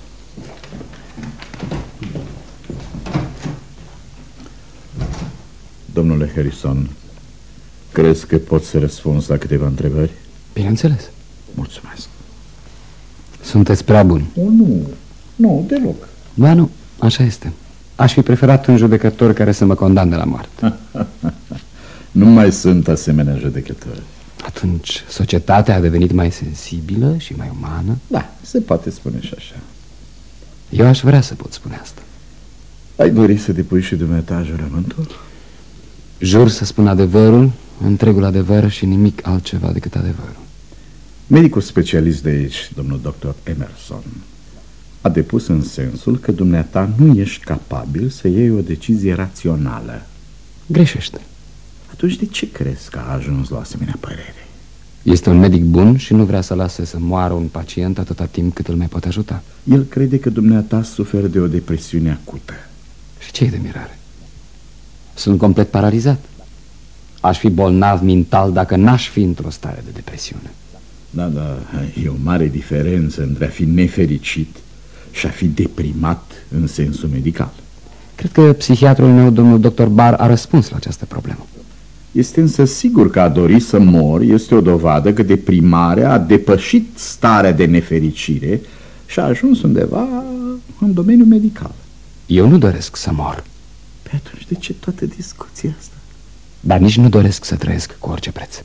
Domnule Harrison, crezi că pot să răspunzi la câteva întrebări? Bineînțeles. Mulțumesc. Sunteți prea buni. Nu, deloc. Ba nu, așa este. Aș fi preferat un judecător care să mă condamne la moarte. Nu mai sunt asemenea judecători. Atunci societatea a devenit mai sensibilă și mai umană? Da, se poate spune și așa. Eu aș vrea să pot spune asta. Ai dori să depui și dumneata jurământul? Jur să spun adevărul, întregul adevăr și nimic altceva decât adevărul. Medicul specialist de aici, domnul doctor Emerson, a depus în sensul că dumneata nu ești capabil să iei o decizie rațională. Greșește. Atunci de ce crezi că a ajuns la o asemenea părere? Este un medic bun și nu vrea să lase să moară un pacient atâta timp cât îl mai poate ajuta. El crede că dumneata suferă de o depresiune acută. Și ce e de mirare? Sunt complet paralizat. Aș fi bolnav mental dacă n-aș fi într-o stare de depresiune. Da, e o mare diferență între a fi nefericit și a fi deprimat în sensul medical. Cred că psihiatrul meu, domnul dr. Barr, a răspuns la această problemă. Este însă sigur că a dori să mor este o dovadă că deprimarea a depășit starea de nefericire și a ajuns undeva în domeniul medical. Eu nu doresc să mor. Pe atunci de ce toată discuția asta? Dar nici nu doresc să trăiesc cu orice preț.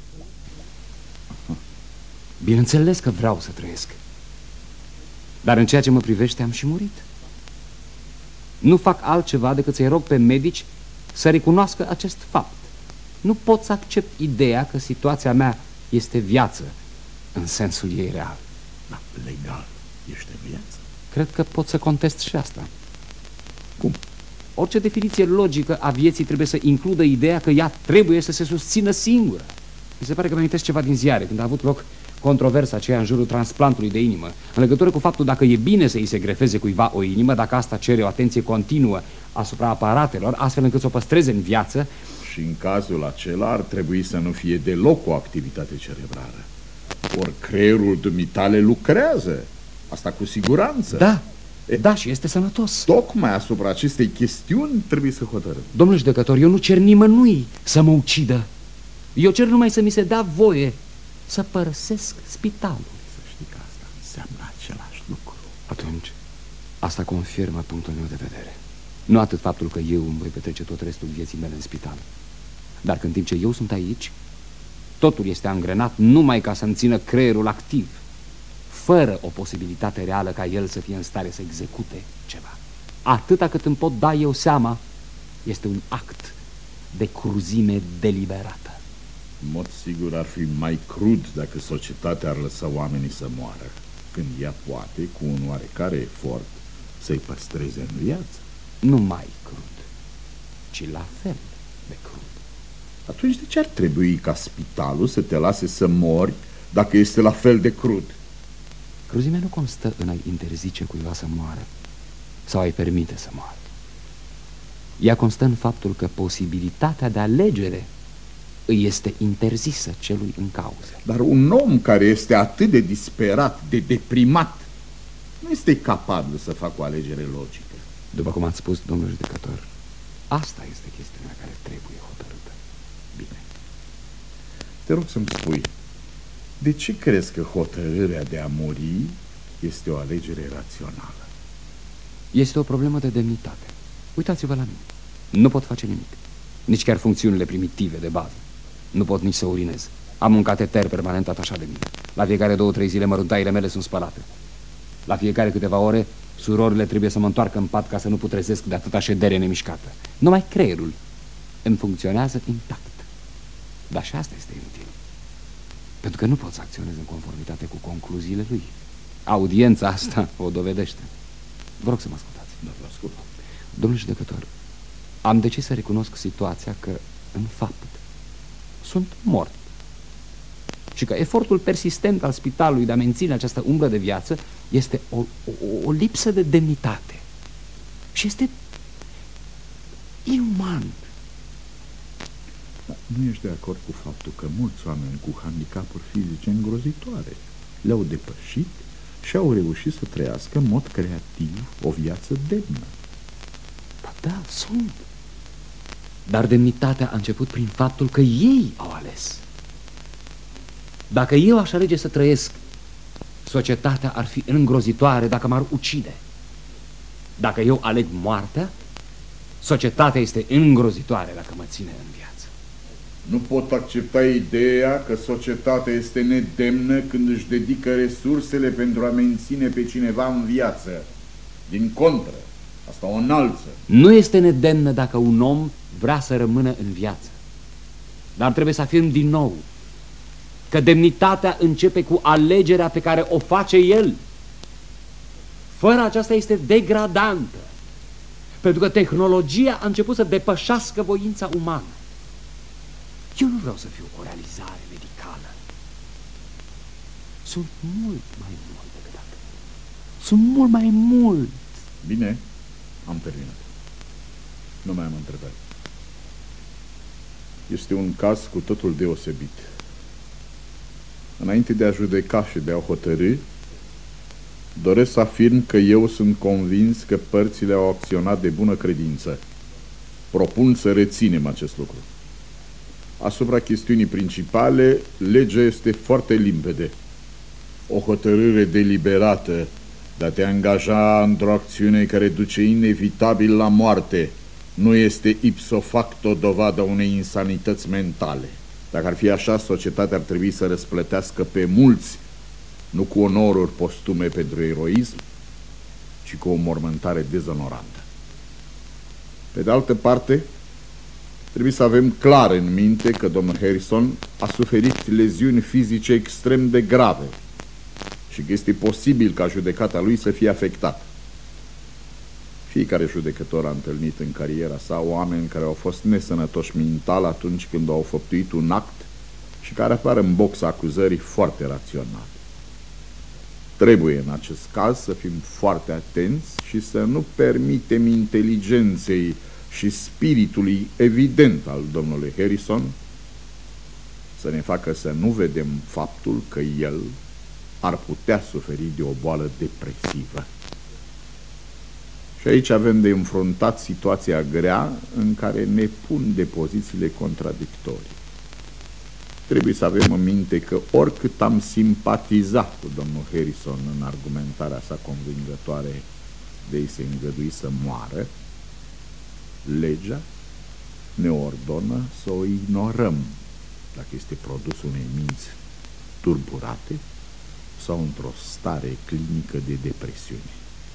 Bineînțeles că vreau să trăiesc. Dar în ceea ce mă privește am și murit. Nu fac altceva decât să-i rog pe medici să recunoască acest fapt. Nu pot să accept ideea că situația mea este viață în sensul ei real. Da, legal ești în viață. Cred că pot să contest și asta. Cum? Orice definiție logică a vieții trebuie să includă ideea că ea trebuie să se susțină singură. Mi se pare că mi-amintesc ceva din ziare, când a avut loc controversa aceea în jurul transplantului de inimă, în legătură cu faptul dacă e bine să îi se grefeze cuiva o inimă, dacă asta cere o atenție continuă asupra aparatelor, astfel încât să o păstreze în viață. Și în cazul acela ar trebui să nu fie deloc o activitate cerebrală. Ori creierul dumitale lucrează. Asta cu siguranță. Da, da, și este sănătos. Tocmai asupra acestei chestiuni trebuie să hotărâm. Domnule judecător, eu nu cer nimănui să mă ucidă. Eu cer numai să mi se dea voie să părăsesc spitalul. Să știi că asta înseamnă același lucru. Atunci, asta confirmă punctul meu de vedere. Nu atât faptul că eu îmi voi petrece tot restul vieții mele în spital, dar că în timp ce eu sunt aici, totul este angrenat numai ca să-mi țină creierul activ, fără o posibilitate reală ca el să fie în stare să execute ceva. Atâta cât îmi pot da eu seama, este un act de cruzime deliberată. În mod sigur ar fi mai crud dacă societatea ar lăsa oamenii să moară, când ea poate, cu un oarecare efort, să-i păstreze în viață. Nu mai crud, ci la fel de crud. Atunci de ce ar trebui ca spitalul să te lase să mori dacă este la fel de crud? Cruzimea nu constă în a-i interzice cuiva să moară sau a-i permite să moară. Ea constă în faptul că posibilitatea de alegere îi este interzisă celui în cauză. Dar un om care este atât de disperat, de deprimat, nu este capabil să facă o alegere logică. După cum ați spus, domnul judecător, asta este chestiunea care trebuie hotărâtă. Bine. Te rog să-mi spui, de ce crezi că hotărârea de a muri este o alegere rațională? Este o problemă de demnitate. Uitați-vă la mine. Nu pot face nimic. Nici chiar funcțiunile primitive de bază. Nu pot nici să urinez. Am un cateter permanent atașat de mine. La fiecare 2-3 zile măruntaile mele sunt spălate. La fiecare câteva ore, surorile trebuie să mă întoarcă în pat ca să nu putrezesc de atâta ședere nemișcată. Numai creierul îmi funcționează intact. Dar și asta este inutil. Pentru că nu pot să acționez în conformitate cu concluziile lui. Audiența asta o dovedește. Vă rog să mă ascultați. Da, vă ascult. Domnule judecător, am decis să recunosc situația că, în fapt, sunt mort. Și că efortul persistent al spitalului de a menține această umbră de viață este o lipsă de demnitate. Și este inuman. Dar nu ești de acord cu faptul că mulți oameni cu handicapuri fizice îngrozitoare le-au depășit și au reușit să trăiască în mod creativ o viață demnă? Da, sunt. Dar demnitatea a început prin faptul că ei au ales. Dacă eu aș alege să trăiesc, societatea ar fi îngrozitoare dacă m-ar ucide. Dacă eu aleg moartea, societatea este îngrozitoare dacă mă ține în viață. Nu pot accepta ideea că societatea este nedemnă când își dedică resursele pentru a menține pe cineva în viață. Din contră, asta o înalță. Nu este nedemnă dacă un om vrea să rămână în viață. Dar trebuie să afirm din nou că demnitatea începe cu alegerea pe care o face el. Fără aceasta este degradantă, pentru că tehnologia a început să depășească voința umană. Eu nu vreau să fiu o realizare medicală. Sunt mult mai mult decât atât. Sunt mult mai mult. Bine, am terminat. Nu mai am întrebări. Este un caz cu totul deosebit. Înainte de a judeca și de a hotărî, doresc să afirm că eu sunt convins că părțile au acționat de bună credință. Propun să reținem acest lucru. Asupra chestiunii principale, legea este foarte limpede. O hotărâre deliberată de a te angaja într-o acțiune care duce inevitabil la moarte nu este ipso facto dovada unei insanități mentale. Dacă ar fi așa, societatea ar trebui să răsplătească pe mulți, nu cu onoruri postume pentru eroism, ci cu o mormântare dezonorantă. Pe de altă parte, trebuie să avem clar în minte că domnul Harrison a suferit leziuni fizice extrem de grave și că este posibil ca judecata lui să fie afectată. Fiecare judecător a întâlnit în cariera sa oameni care au fost nesănătoși mental atunci când au făptuit un act și care apar în boxa acuzării foarte rațional. Trebuie în acest caz să fim foarte atenți și să nu permitem inteligenței și spiritului evident al domnului Harrison să ne facă să nu vedem faptul că el ar putea suferi de o boală depresivă. Și aici avem de înfruntat situația grea în care ne pun de pozițiile contradictorii. Trebuie să avem în minte că oricât am simpatizat cu domnul Harrison în argumentarea sa convingătoare de a-i se îngădui să moară, legea ne ordonă să o ignorăm dacă este produs unei minți turburate sau într-o stare clinică de depresiune.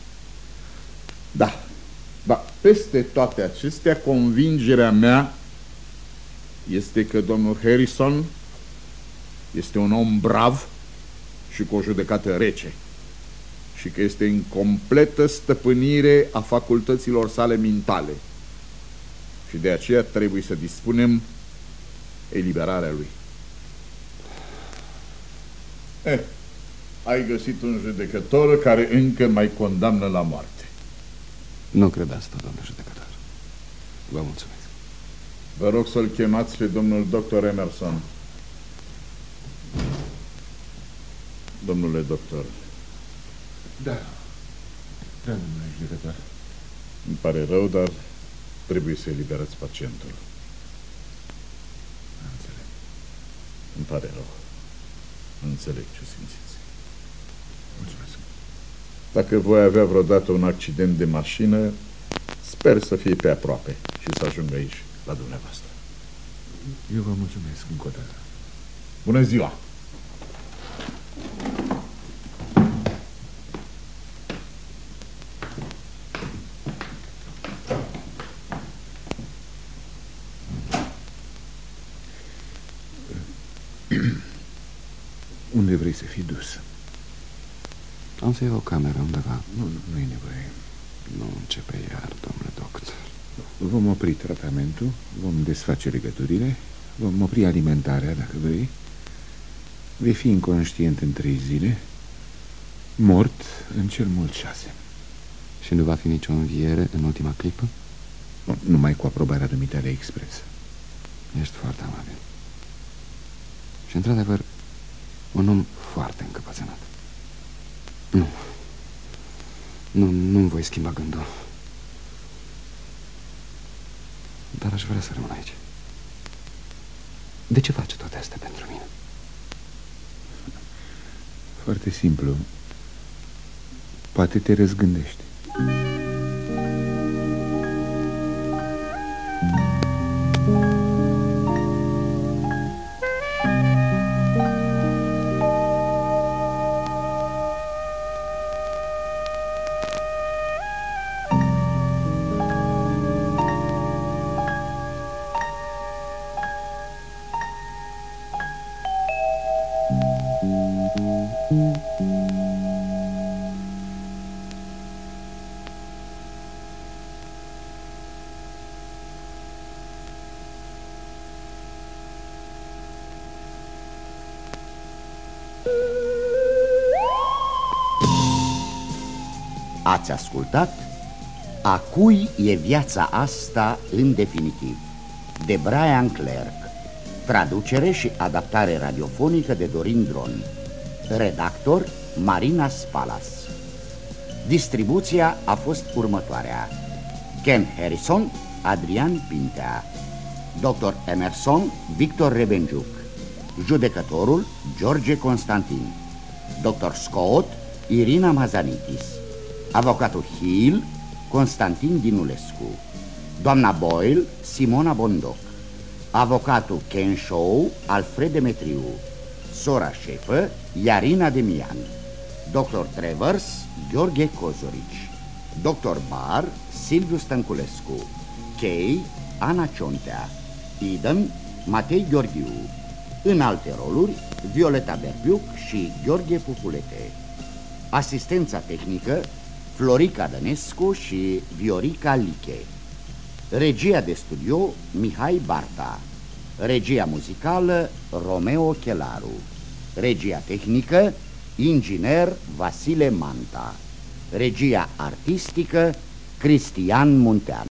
Da, peste toate acestea, convingerea mea este că domnul Harrison este un om brav și cu o judecată rece și că este în completă stăpânire a facultăților sale mentale și de aceea trebuie să dispunem eliberarea lui. Ai găsit un judecător care încă mai condamnă la moarte. Nu cred asta, domnul judecător. Vă mulțumesc. Vă rog să-l chemați pe domnul doctor Emerson. Domnule doctor. Da, domnule judecător. Îmi pare rău, dar trebuie să eliberați pacientul. Înțeleg. Îmi pare rău. Înțeleg ce simțiți. Mulțumesc. Dacă voi avea vreodată un accident de mașină, sper să fie pe aproape și să ajung aici, la dumneavoastră. Eu vă mulțumesc încă o dată. Bună ziua! Unde vrei să fii dus? Am să iau o cameră undeva. Nu e nevoie. Nu începe iar, domnule doctor. Vom opri tratamentul, vom desface legăturile, vom opri alimentarea, dacă vrei. Vei fi inconștient în 3 zile, mort în cel mult 6. Și nu va fi nicio înviere în ultima clipă? Numai cu aprobarea dumitale expres. Ești foarte amabil. Și într-adevăr, un om foarte încăpățânat. Nu-mi voi schimba gândul. Dar aș vrea să rămân aici. De ce face toate astea pentru mine? Foarte simplu. Poate te răzgândești. Ați ascultat A cui e viața asta în definitiv, de Brian Clerk. Traducere și adaptare radiofonică de Dorin Dron. Redactor Marina Spalas. Distribuția a fost următoarea: Ken Harrison, Adrian Pintea, Dr. Emerson, Victor Rebenjuc, judecătorul George Constantin, Dr. Scott, Irina Mazanitis, avocatul Hill, Constantin Dinulescu, doamna Boyle, Simona Bondoc, avocatul Ken Shaw, Alfred Demetriu, sora șefă, Iarina Demian, Dr. Travers, Gheorghe Cozorici, Dr. Bar, Silviu Stănculescu, Kay, Ana Ciontea, Eden, Matei Gheorghiu. În alte roluri, Violeta Berbiuc și Gheorghe Pupulete. Asistența tehnică, Florica Dănescu și Viorica Liche. Regia de studio, Mihai Barta. Regia muzicală, Romeo Chelaru. Regia tehnică, inginer Vasile Manta. Regia artistică, Cristian Munteanu.